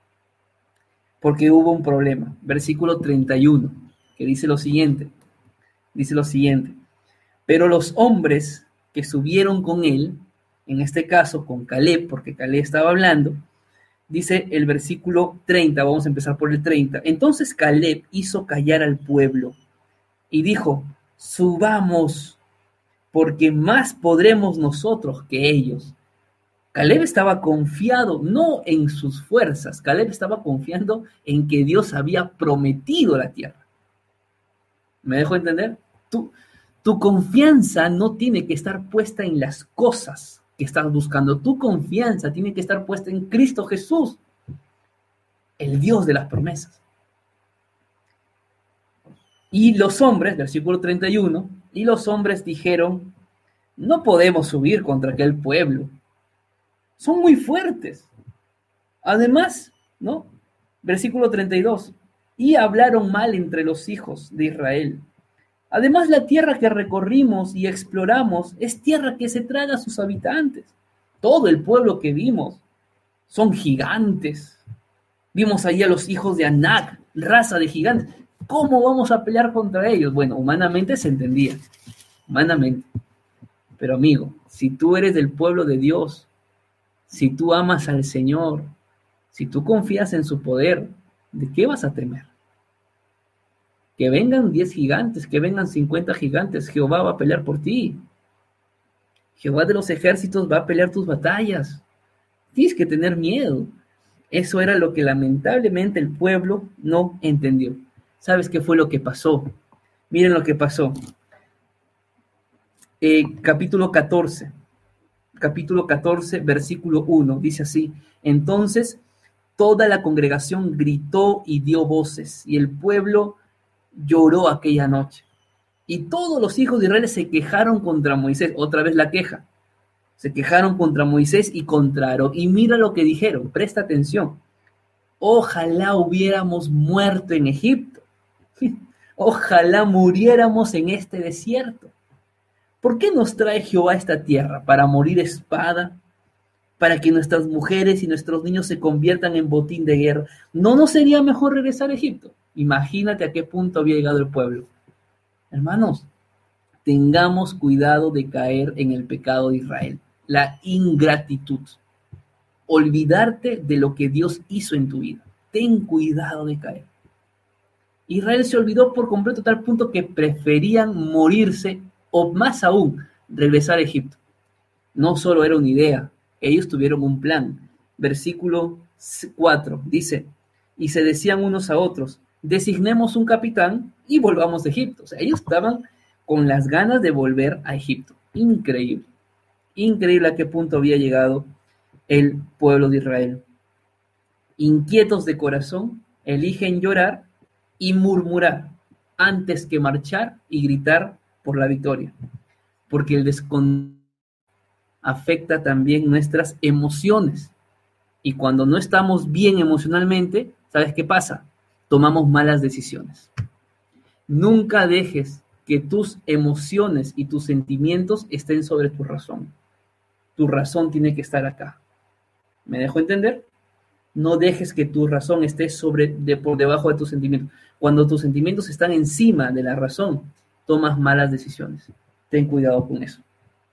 Porque hubo un problema. Versículo treinta y uno, que dice lo siguiente. Dice lo siguiente. Pero los hombres que subieron con él, en este caso con Caleb, porque Caleb estaba hablando, dice el versículo treinta, vamos a empezar por el treinta. Entonces Caleb hizo callar al pueblo y dijo, subamos, porque más podremos nosotros que ellos. Caleb estaba confiado no en sus fuerzas, Caleb estaba confiando en que Dios había prometido la tierra. ¿Me dejo entender? Tú, tu confianza no tiene que estar puesta en las cosas que estás buscando. Tu confianza tiene que estar puesta en Cristo Jesús, el Dios de las promesas. Y los hombres, versículo treinta y uno, y los hombres dijeron, no podemos subir contra aquel pueblo. Son muy fuertes. Además, ¿no? Versículo treinta y dos, y hablaron mal entre los hijos de Israel. Además, la tierra que recorrimos y exploramos es tierra que se traga a sus habitantes. Todo el pueblo que vimos son gigantes. Vimos allí a los hijos de Anac, raza de gigantes. ¿Cómo vamos a pelear contra ellos? Bueno, humanamente se entendía, humanamente. Pero amigo, si tú eres del pueblo de Dios, si tú amas al Señor, si tú confías en su poder, ¿de qué vas a temer? Que vengan diez gigantes, que vengan cincuenta gigantes, Jehová va a pelear por ti. Jehová de los ejércitos va a pelear tus batallas. Tienes que tener miedo. Eso era lo que lamentablemente el pueblo no entendió. ¿Sabes qué fue lo que pasó? Miren lo que pasó. Eh, capítulo catorce. Capítulo catorce, versículo uno. Dice así. Entonces toda la congregación gritó y dio voces, y el pueblo lloró aquella noche. Y todos los hijos de Israel se quejaron contra Moisés. Otra vez la queja. Se quejaron contra Moisés y contra Aarón. Y mira lo que dijeron. Presta atención. Ojalá hubiéramos muerto en Egipto. Ojalá muriéramos en este desierto. ¿Por qué nos trae Jehová a esta tierra? ¿Para morir espada? ¿Para que nuestras mujeres y nuestros niños se conviertan en botín de guerra? ¿No nos sería mejor regresar a Egipto? Imagínate a qué punto había llegado el pueblo. Hermanos, tengamos cuidado de caer en el pecado de Israel, la ingratitud. Olvidarte de lo que Dios hizo en tu vida. Ten cuidado de caer. Israel se olvidó por completo a tal punto que preferían morirse o más aún regresar a Egipto. No solo era una idea, ellos tuvieron un plan. Versículo cuatro dice, y se decían unos a otros, designemos un capitán y volvamos a Egipto. O sea, ellos estaban con las ganas de volver a Egipto. Increíble. Increíble a qué punto había llegado el pueblo de Israel. Inquietos de corazón, eligen llorar y murmurar antes que marchar y gritar por la victoria. Porque el descontento afecta también nuestras emociones. Y cuando no estamos bien emocionalmente, ¿sabes qué pasa? Tomamos malas decisiones. Nunca dejes que tus emociones y tus sentimientos estén sobre tu razón. Tu razón tiene que estar acá. ¿Me dejo entender? No dejes que tu razón esté sobre, de, por debajo de tus sentimientos. Cuando tus sentimientos están encima de la razón, tomas malas decisiones. Ten cuidado con eso.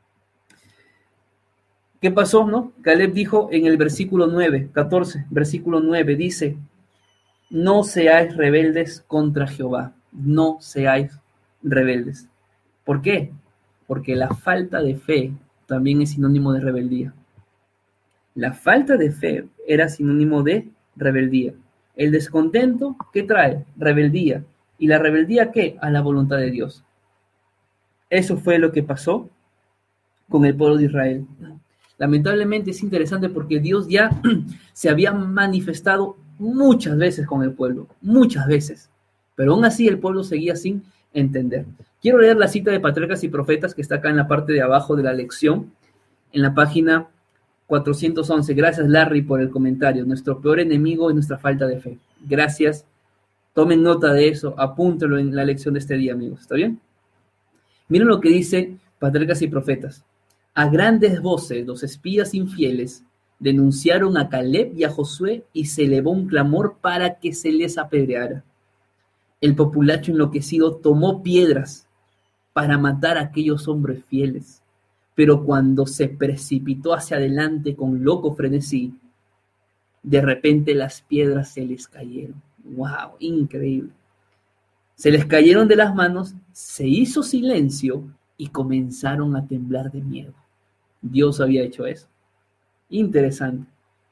¿Qué pasó, no? Caleb dijo en el versículo nueve, catorce, versículo nueve, dice, no seáis rebeldes contra Jehová, no seáis rebeldes. ¿Por qué? Porque la falta de fe también es sinónimo de rebeldía. La falta de fe era sinónimo de rebeldía. El descontento, ¿qué trae? Rebeldía. ¿Y la rebeldía qué? A la voluntad de Dios. Eso fue lo que pasó con el pueblo de Israel. Lamentablemente es interesante porque Dios ya se había manifestado muchas veces con el pueblo, muchas veces, pero aún así el pueblo seguía sin entender. Quiero leer la cita de Patriarcas y Profetas que está acá en la parte de abajo de la lección, en la página cuatrocientos once. Gracias, Larry, por el comentario. Nuestro peor enemigo es nuestra falta de fe. Gracias. Tomen nota de eso, apúntelo en la lección de este día, amigos. ¿Está bien? Miren lo que dice Patriarcas y Profetas. A grandes voces los espías infieles denunciaron a Caleb y a Josué y se elevó un clamor para que se les apedreara. El populacho enloquecido tomó piedras para matar a aquellos hombres fieles, pero cuando se precipitó hacia adelante con loco frenesí, de repente las piedras se les cayeron. ¡Wow! Increíble. Se les cayeron de las manos, se hizo silencio y comenzaron a temblar de miedo. Dios había hecho eso. Interesante.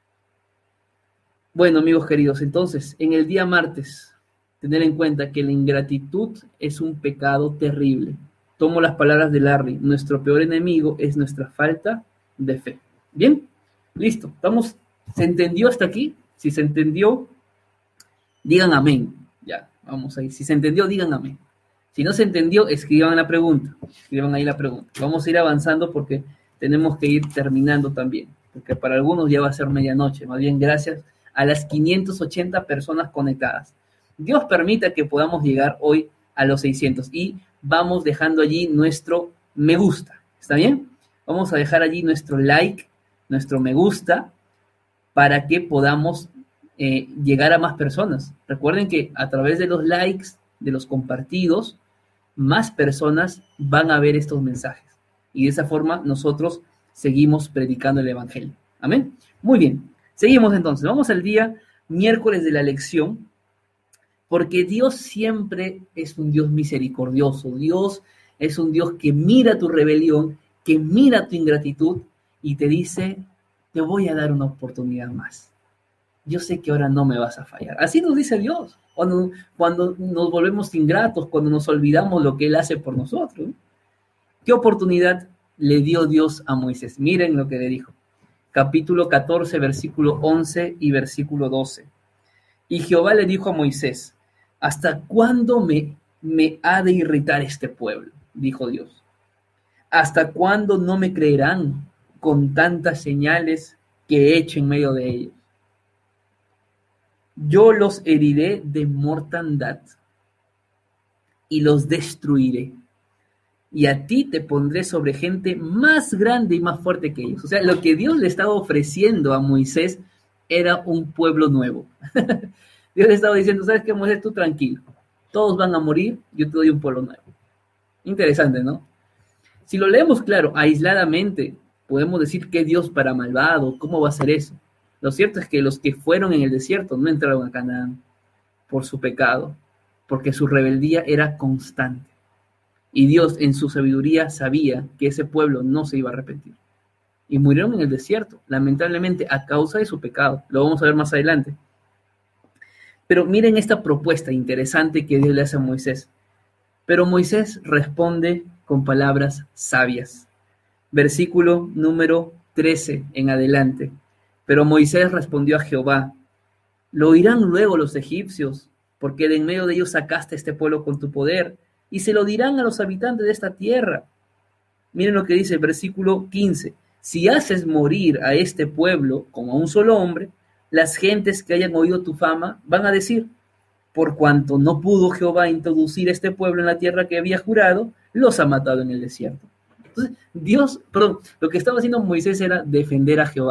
Bueno, amigos queridos, entonces, en el día martes, tener en cuenta que la ingratitud es un pecado terrible. Tomo las palabras de Larry. Nuestro peor enemigo es nuestra falta de fe. Bien, listo. ¿Estamos? ¿Se entendió hasta aquí? Si se entendió, digan amén. Ya, vamos ahí. Si se entendió, digan amén. Si no se entendió, escriban la pregunta. Escriban ahí la pregunta. Vamos a ir avanzando porque tenemos que ir terminando también. Porque para algunos ya va a ser medianoche. Más bien, gracias a las quinientas ochenta personas conectadas. Dios permita que podamos llegar hoy a los seiscientos. Y vamos dejando allí nuestro me gusta. ¿Está bien? Vamos a dejar allí nuestro like, nuestro me gusta, para que podamos eh, llegar a más personas. Recuerden que a través de los likes, de los compartidos, más personas van a ver estos mensajes. Y de esa forma nosotros seguimos predicando el Evangelio. Amén. Muy bien. Seguimos entonces. Vamos al día miércoles de la lección, porque Dios siempre es un Dios misericordioso. Dios es un Dios que mira tu rebelión, que mira tu ingratitud y te dice, te voy a dar una oportunidad más. Yo sé que ahora no me vas a fallar. Así nos dice Dios. Cuando, cuando nos volvemos ingratos, cuando nos olvidamos lo que Él hace por nosotros. ¿Qué oportunidad le dio Dios a Moisés? Miren lo que le dijo. Capítulo catorce, versículo once y versículo doce. Y Jehová le dijo a Moisés, ¿hasta cuándo me, me ha de irritar este pueblo? Dijo Dios. ¿Hasta cuándo no me creerán con tantas señales que he hecho en medio de ellos? Yo los heriré de mortandad y los destruiré. Y a ti te pondré sobre gente más grande y más fuerte que ellos. O sea, lo que Dios le estaba ofreciendo a Moisés era un pueblo nuevo. Dios le estaba diciendo, ¿sabes qué, Moisés? Tú tranquilo. Todos van a morir, yo te doy un pueblo nuevo. Interesante, ¿no? Si lo leemos, claro, aisladamente, podemos decir que Dios para malvado, ¿cómo va a ser eso? Lo cierto es que los que fueron en el desierto no entraron a Canaán por su pecado, porque su rebeldía era constante. Y Dios en su sabiduría sabía que ese pueblo no se iba a arrepentir. Y murieron en el desierto, lamentablemente, a causa de su pecado. Lo vamos a ver más adelante. Pero miren esta propuesta interesante que Dios le hace a Moisés. Pero Moisés responde con palabras sabias. Versículo número trece en adelante. Pero Moisés respondió a Jehová, ¿lo oirán luego los egipcios? Porque de en medio de ellos sacaste este pueblo con tu poder, y se lo dirán a los habitantes de esta tierra. Miren lo que dice el versículo quince. Si haces morir a este pueblo como a un solo hombre, las gentes que hayan oído tu fama van a decir, por cuanto no pudo Jehová introducir este pueblo en la tierra que había jurado, los ha matado en el desierto. Entonces, Dios, perdón, lo que estaba haciendo Moisés era defender a Jehová.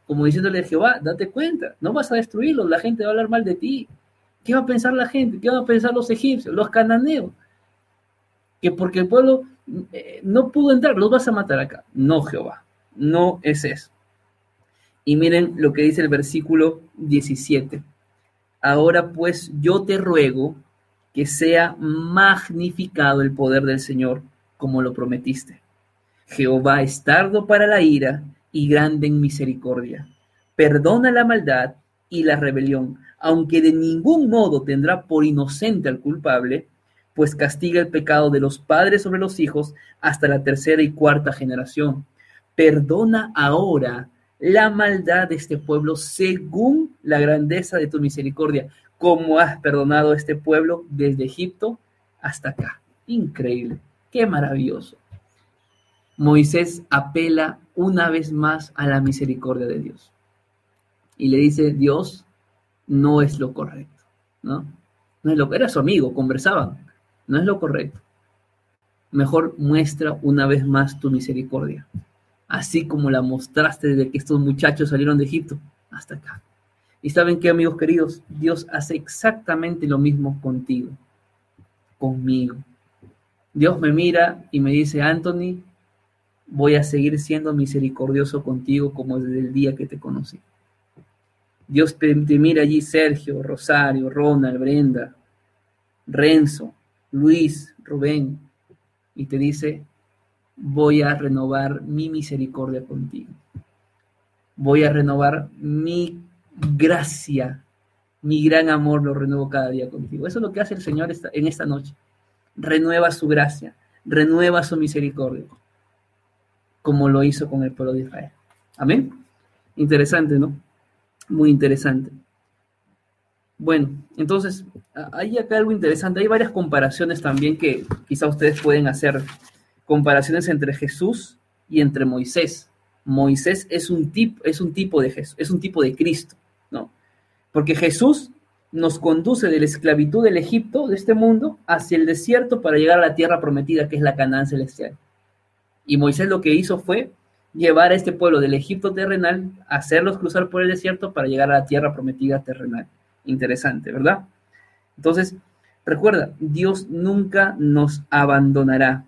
como diciéndole a Jehová, date cuenta, no vas a destruirlos, la gente va a hablar mal de ti. ¿Qué va a pensar la gente? ¿Qué van a pensar los egipcios, los cananeos? Que porque el pueblo eh, no pudo entrar, los vas a matar acá. No, Jehová, no es eso. Y miren lo que dice el versículo diecisiete. Ahora pues yo te ruego que sea magnificado el poder del Señor como lo prometiste. Jehová es tardo para la ira y grande en misericordia. Perdona la maldad y la rebelión, aunque de ningún modo tendrá por inocente al culpable, pues castiga el pecado de los padres sobre los hijos hasta la tercera y cuarta generación. Perdona ahora la maldad de este pueblo según la grandeza de tu misericordia, como has perdonado a este pueblo desde Egipto hasta acá. Increíble, qué maravilloso. Moisés apela una vez más a la misericordia de Dios y le dice, Dios, no es lo correcto, ¿no? No es lo que era su amigo, conversaban, no es lo correcto. Mejor muestra una vez más tu misericordia, así como la mostraste desde que estos muchachos salieron de Egipto hasta acá. Y ¿saben qué, amigos queridos? Dios hace exactamente lo mismo contigo, conmigo. Dios me mira y me dice, Anthony, voy a seguir siendo misericordioso contigo como desde el día que te conocí. Dios te, te mira allí, Sergio, Rosario, Ronald, Brenda, Renzo, Luis, Rubén, y te dice, voy a renovar mi misericordia contigo. Voy a renovar mi gracia, mi gran amor lo renuevo cada día contigo. Eso es lo que hace el Señor esta, en esta noche. Renueva su gracia, renueva su misericordia, como lo hizo con el pueblo de Israel. Amén. Interesante, ¿no? Muy interesante. Bueno, entonces, hay acá algo interesante. Hay varias comparaciones también que quizá ustedes pueden hacer. Comparaciones entre Jesús y entre Moisés. Moisés es un tipo, es un tipo de Jesús, es un tipo de Cristo, ¿no? Porque Jesús nos conduce de la esclavitud del Egipto, de este mundo, hacia el desierto para llegar a la tierra prometida, que es la Canaán celestial. Y Moisés lo que hizo fue llevar a este pueblo del Egipto terrenal, hacerlos cruzar por el desierto para llegar a la tierra prometida terrenal. Interesante, ¿verdad? Entonces, recuerda, Dios nunca nos abandonará.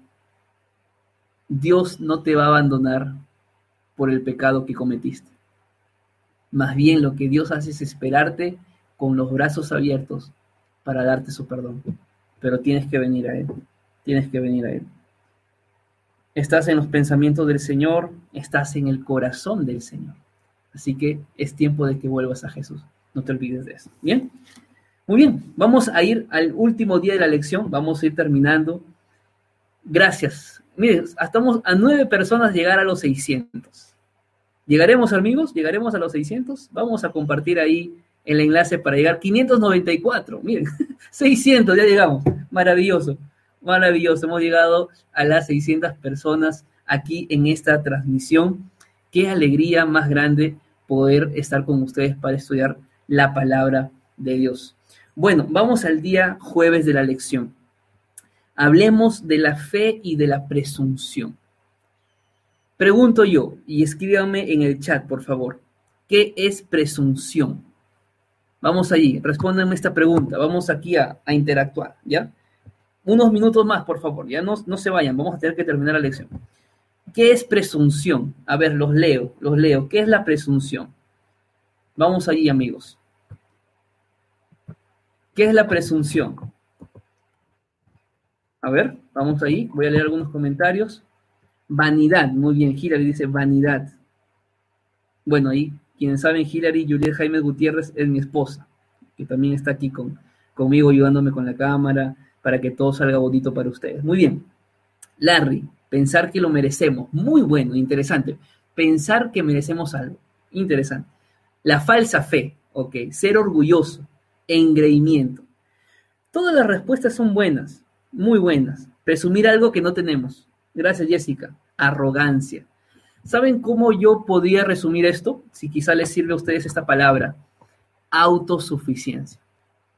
Dios no te va a abandonar por el pecado que cometiste. Más bien lo que Dios hace es esperarte con los brazos abiertos para darte su perdón. Pero tienes que venir a Él. Tienes que venir a Él. Estás en los pensamientos del Señor, estás en el corazón del Señor. Así que es tiempo de que vuelvas a Jesús. No te olvides de eso. ¿Bien? Muy bien. Vamos a ir al último día de la lección. Vamos a ir terminando. Gracias. Miren, estamos a nueve personas llegar a los seiscientos. ¿Llegaremos, amigos? ¿Llegaremos a los seiscientos? Vamos a compartir ahí el enlace para llegar. quinientos noventa y cuatro. Miren, seiscientos, ya llegamos. Maravilloso. Maravilloso, hemos llegado a las seiscientas personas aquí en esta transmisión. Qué alegría más grande poder estar con ustedes para estudiar la palabra de Dios. Bueno, vamos al día jueves de la lección. Hablemos de la fe y de la presunción. Pregunto yo, y escríbanme en el chat, por favor, ¿qué es presunción? Vamos allí, respóndanme esta pregunta, vamos aquí a, a interactuar, ¿ya? Unos minutos más, por favor, ya no, no se vayan, vamos a tener que terminar la lección. ¿Qué es presunción? A ver, los leo, los leo. ¿Qué es la presunción? Vamos allí, amigos. ¿Qué es la presunción? A ver, vamos ahí, voy a leer algunos comentarios. Vanidad, muy bien, Hilary dice vanidad. Bueno, ahí, quienes saben, Hilary, Juliet Jaime Gutiérrez es mi esposa, que también está aquí con, conmigo ayudándome con la cámara, para que todo salga bonito para ustedes. Muy bien. Larry, pensar que lo merecemos. Muy bueno, interesante. Pensar que merecemos algo. Interesante. La falsa fe, ok. Ser orgulloso. Engreimiento. Todas las respuestas son buenas, muy buenas. Presumir algo que no tenemos. Gracias, Jessica. Arrogancia. ¿Saben cómo yo podría resumir esto? Si quizá les sirve a ustedes esta palabra. Autosuficiencia.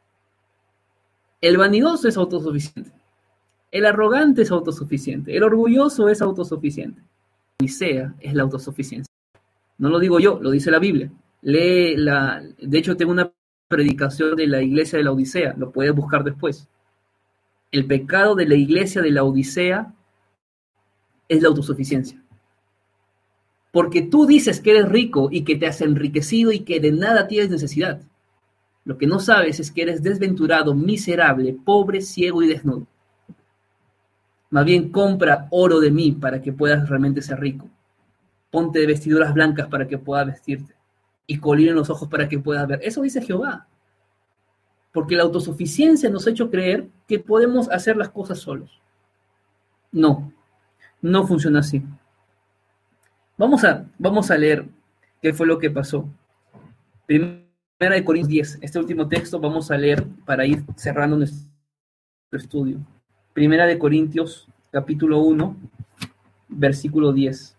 El vanidoso es autosuficiente. El arrogante es autosuficiente. El orgulloso es autosuficiente. La odisea es la autosuficiencia. No lo digo yo, lo dice la Biblia. Lee la, de hecho, tengo una predicación de la iglesia de la Odisea, lo puedes buscar después. El pecado de la iglesia de la Odisea es la autosuficiencia. Porque tú dices que eres rico y que te has enriquecido y que de nada tienes necesidad. Lo que no sabes es que eres desventurado, miserable, pobre, ciego y desnudo. Más bien compra oro de mí para que puedas realmente ser rico. Ponte vestiduras blancas para que puedas vestirte. Y colín en los ojos para que puedas ver. Eso dice Jehová. Porque la autosuficiencia nos ha hecho creer que podemos hacer las cosas solos. No, no funciona así. Vamos a, vamos a leer qué fue lo que pasó. Primera de Corintios diez. Este último texto vamos a leer para ir cerrando nuestro estudio. Primera de Corintios, capítulo uno, versículo diez.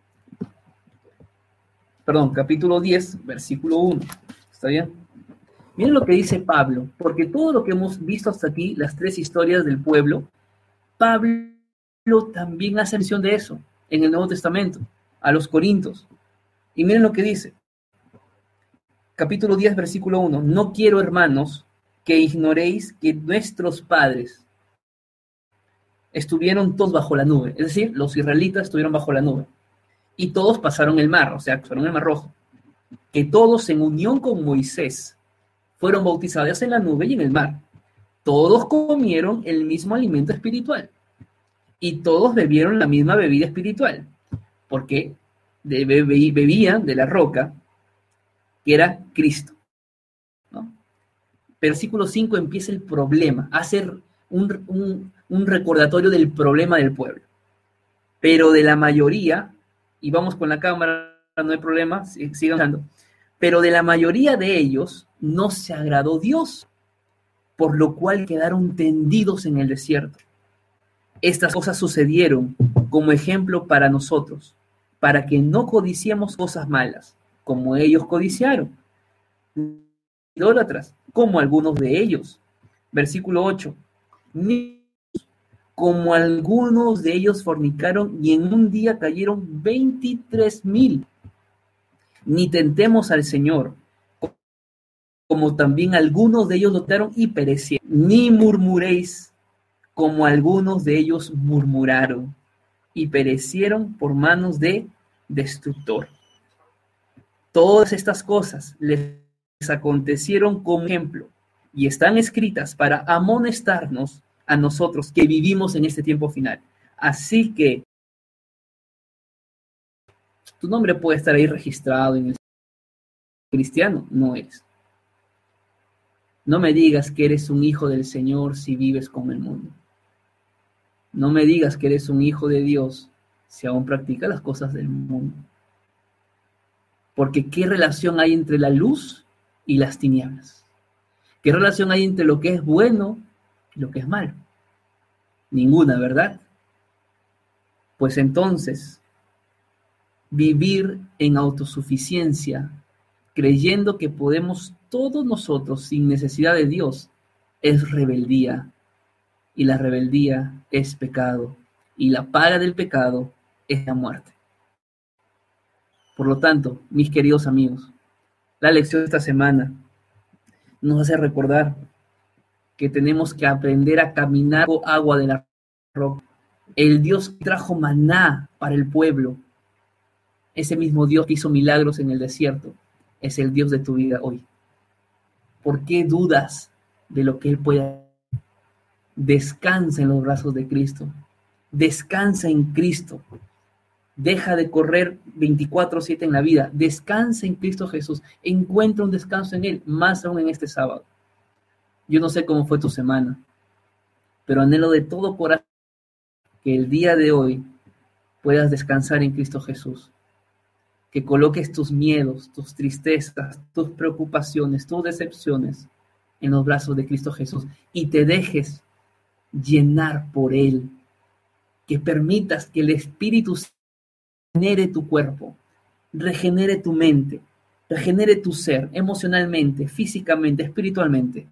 Perdón, capítulo diez, versículo uno. ¿Está bien? Miren lo que dice Pablo, porque todo lo que hemos visto hasta aquí, las tres historias del pueblo, Pablo también hace mención de eso en el Nuevo Testamento, a los Corintios. Y miren lo que dice. Capítulo diez, versículo uno. No quiero, hermanos, que ignoréis que nuestros padres estuvieron todos bajo la nube. Es decir, los israelitas estuvieron bajo la nube. Y todos pasaron el mar, o sea, pasaron el mar rojo. Que todos en unión con Moisés fueron bautizados en la nube y en el mar. Todos comieron el mismo alimento espiritual. Y todos bebieron la misma bebida espiritual. Porque bebían de la roca, que era Cristo. ¿No? Versículo cinco empieza el problema, hace un, un, un recordatorio del problema del pueblo. Pero de la mayoría, y vamos con la cámara, no hay problema, sigan dando, pero de la mayoría de ellos no se agradó Dios, por lo cual quedaron tendidos en el desierto. Estas cosas sucedieron como ejemplo para nosotros, para que no codiciemos cosas malas, como ellos codiciaron. Idólatras, como algunos de ellos. Versículo ocho. Ni como algunos de ellos fornicaron y en un día cayeron veintitrés mil. Ni tentemos al Señor, como también algunos de ellos lotaron y perecieron. Ni murmuréis, como algunos de ellos murmuraron y perecieron por manos de destructor. Todas estas cosas les acontecieron como ejemplo y están escritas para amonestarnos a nosotros que vivimos en este tiempo final. Así que tu nombre puede estar ahí registrado en el cristiano, no eres. No me digas que eres un hijo del Señor si vives con el mundo. No me digas que eres un hijo de Dios si aún practicas las cosas del mundo. Porque ¿qué relación hay entre la luz y las tinieblas? ¿Qué relación hay entre lo que es bueno y lo que es malo? Ninguna, ¿verdad? Pues entonces, vivir en autosuficiencia, creyendo que podemos todos nosotros sin necesidad de Dios, es rebeldía. Y la rebeldía es pecado. Y la paga del pecado es la muerte. Por lo tanto, mis queridos amigos, la lección de esta semana nos hace recordar que tenemos que aprender a caminar con agua de la roca. El Dios que trajo maná para el pueblo, ese mismo Dios que hizo milagros en el desierto, es el Dios de tu vida hoy. ¿Por qué dudas de lo que Él puede hacer? Descansa en los brazos de Cristo. Descansa en Cristo. Deja de correr veinticuatro siete en la vida. Descansa en Cristo Jesús. Encuentra un descanso en Él, más aún en este sábado. Yo no sé cómo fue tu semana, pero anhelo de todo corazón que el día de hoy puedas descansar en Cristo Jesús. Que coloques tus miedos, tus tristezas, tus preocupaciones, tus decepciones en los brazos de Cristo Jesús y te dejes llenar por Él. Que permitas que el Espíritu regenere tu cuerpo, regenere tu mente, regenere tu ser emocionalmente, físicamente, espiritualmente.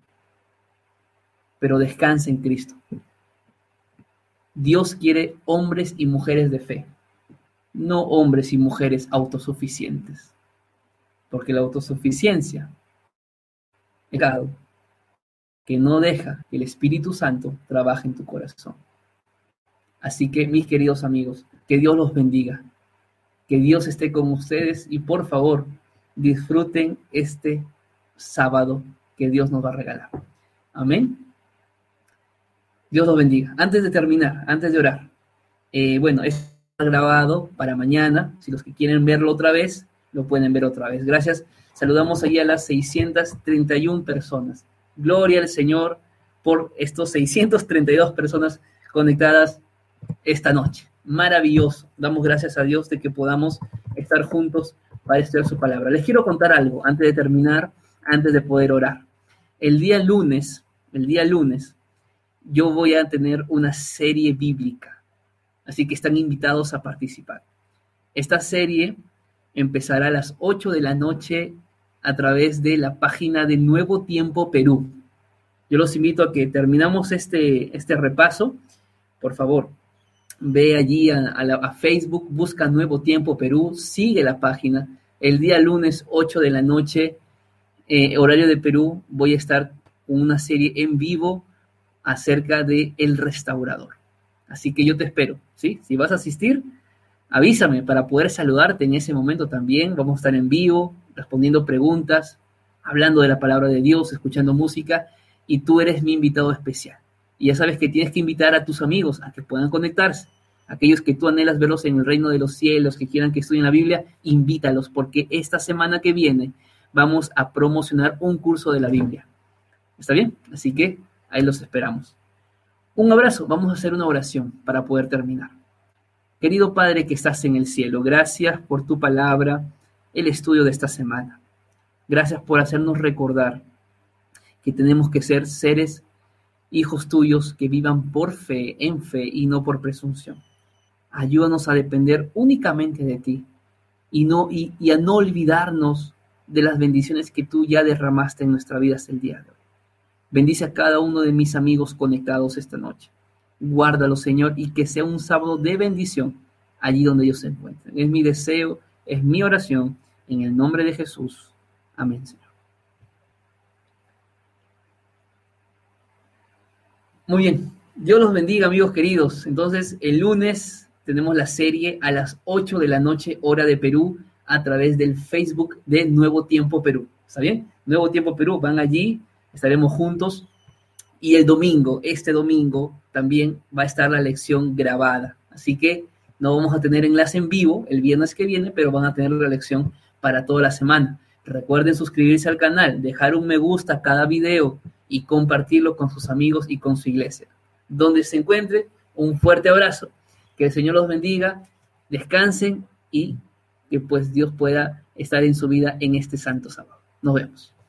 Pero descansa en Cristo. Dios quiere hombres y mujeres de fe. no hombres y mujeres autosuficientes, porque la autosuficiencia es pecado que no deja que el Espíritu Santo trabaje en tu corazón. Así que, mis queridos amigos, que Dios los bendiga, que Dios esté con ustedes y por favor, disfruten este sábado que Dios nos va a regalar. Amén. Dios los bendiga. Antes de terminar, antes de orar, eh, bueno, está grabado para mañana. Si los que quieren verlo otra vez, lo pueden ver otra vez. Gracias. Saludamos allí a las seiscientas treinta y una personas. Gloria al Señor por estos seiscientas treinta y dos personas conectadas esta noche. Maravilloso. Damos gracias a Dios de que podamos estar juntos para estudiar su palabra. Les quiero contar algo antes de terminar, antes de poder orar. El día lunes, el día lunes, yo voy a tener una serie bíblica. Así que están invitados a participar. Esta serie empezará a las ocho de la noche a través de la página de Nuevo Tiempo Perú. Yo los invito a que terminamos este, este repaso. Por favor, ve allí a, a, la, a Facebook, busca Nuevo Tiempo Perú, sigue la página. El día lunes, ocho de la noche, eh, horario de Perú, voy a estar con una serie en vivo acerca de El Restaurador. Así que yo te espero, ¿sí? Si vas a asistir, avísame para poder saludarte en ese momento también. Vamos a estar en vivo, respondiendo preguntas, hablando de la palabra de Dios, escuchando música, y tú eres mi invitado especial. Y ya sabes que tienes que invitar a tus amigos a que puedan conectarse. Aquellos que tú anhelas verlos en el reino de los cielos, que quieran que estudien la Biblia, invítalos, porque esta semana que viene vamos a promocionar un curso de la Biblia. ¿Está bien? Así que ahí los esperamos. Un abrazo. Vamos a hacer una oración para poder terminar. Querido Padre que estás en el cielo, gracias por tu palabra, el estudio de esta semana. Gracias por hacernos recordar que tenemos que ser seres, hijos tuyos, que vivan por fe, en fe y no por presunción. Ayúdanos a depender únicamente de ti y, no, y, y a no olvidarnos de las bendiciones que tú ya derramaste en nuestra vida hasta el día de hoy. Bendice a cada uno de mis amigos conectados esta noche. Guárdalo, Señor, y que sea un sábado de bendición allí donde ellos se encuentren. Es mi deseo, es mi oración, en el nombre de Jesús. Amén, Señor. Muy bien. Dios los bendiga, amigos queridos. Entonces, el lunes tenemos la serie a las ocho de la noche, hora de Perú, a través del Facebook de Nuevo Tiempo Perú. ¿Está bien? Nuevo Tiempo Perú, van allí, estaremos juntos. Y el domingo, este domingo, también va a estar la lección grabada. Así que no vamos a tener enlace en vivo el viernes que viene, pero van a tener la lección para toda la semana. Recuerden suscribirse al canal, dejar un me gusta a cada video y compartirlo con sus amigos y con su iglesia. Donde se encuentre, un fuerte abrazo. Que el Señor los bendiga, descansen y que pues Dios pueda estar en su vida en este santo sábado. Nos vemos.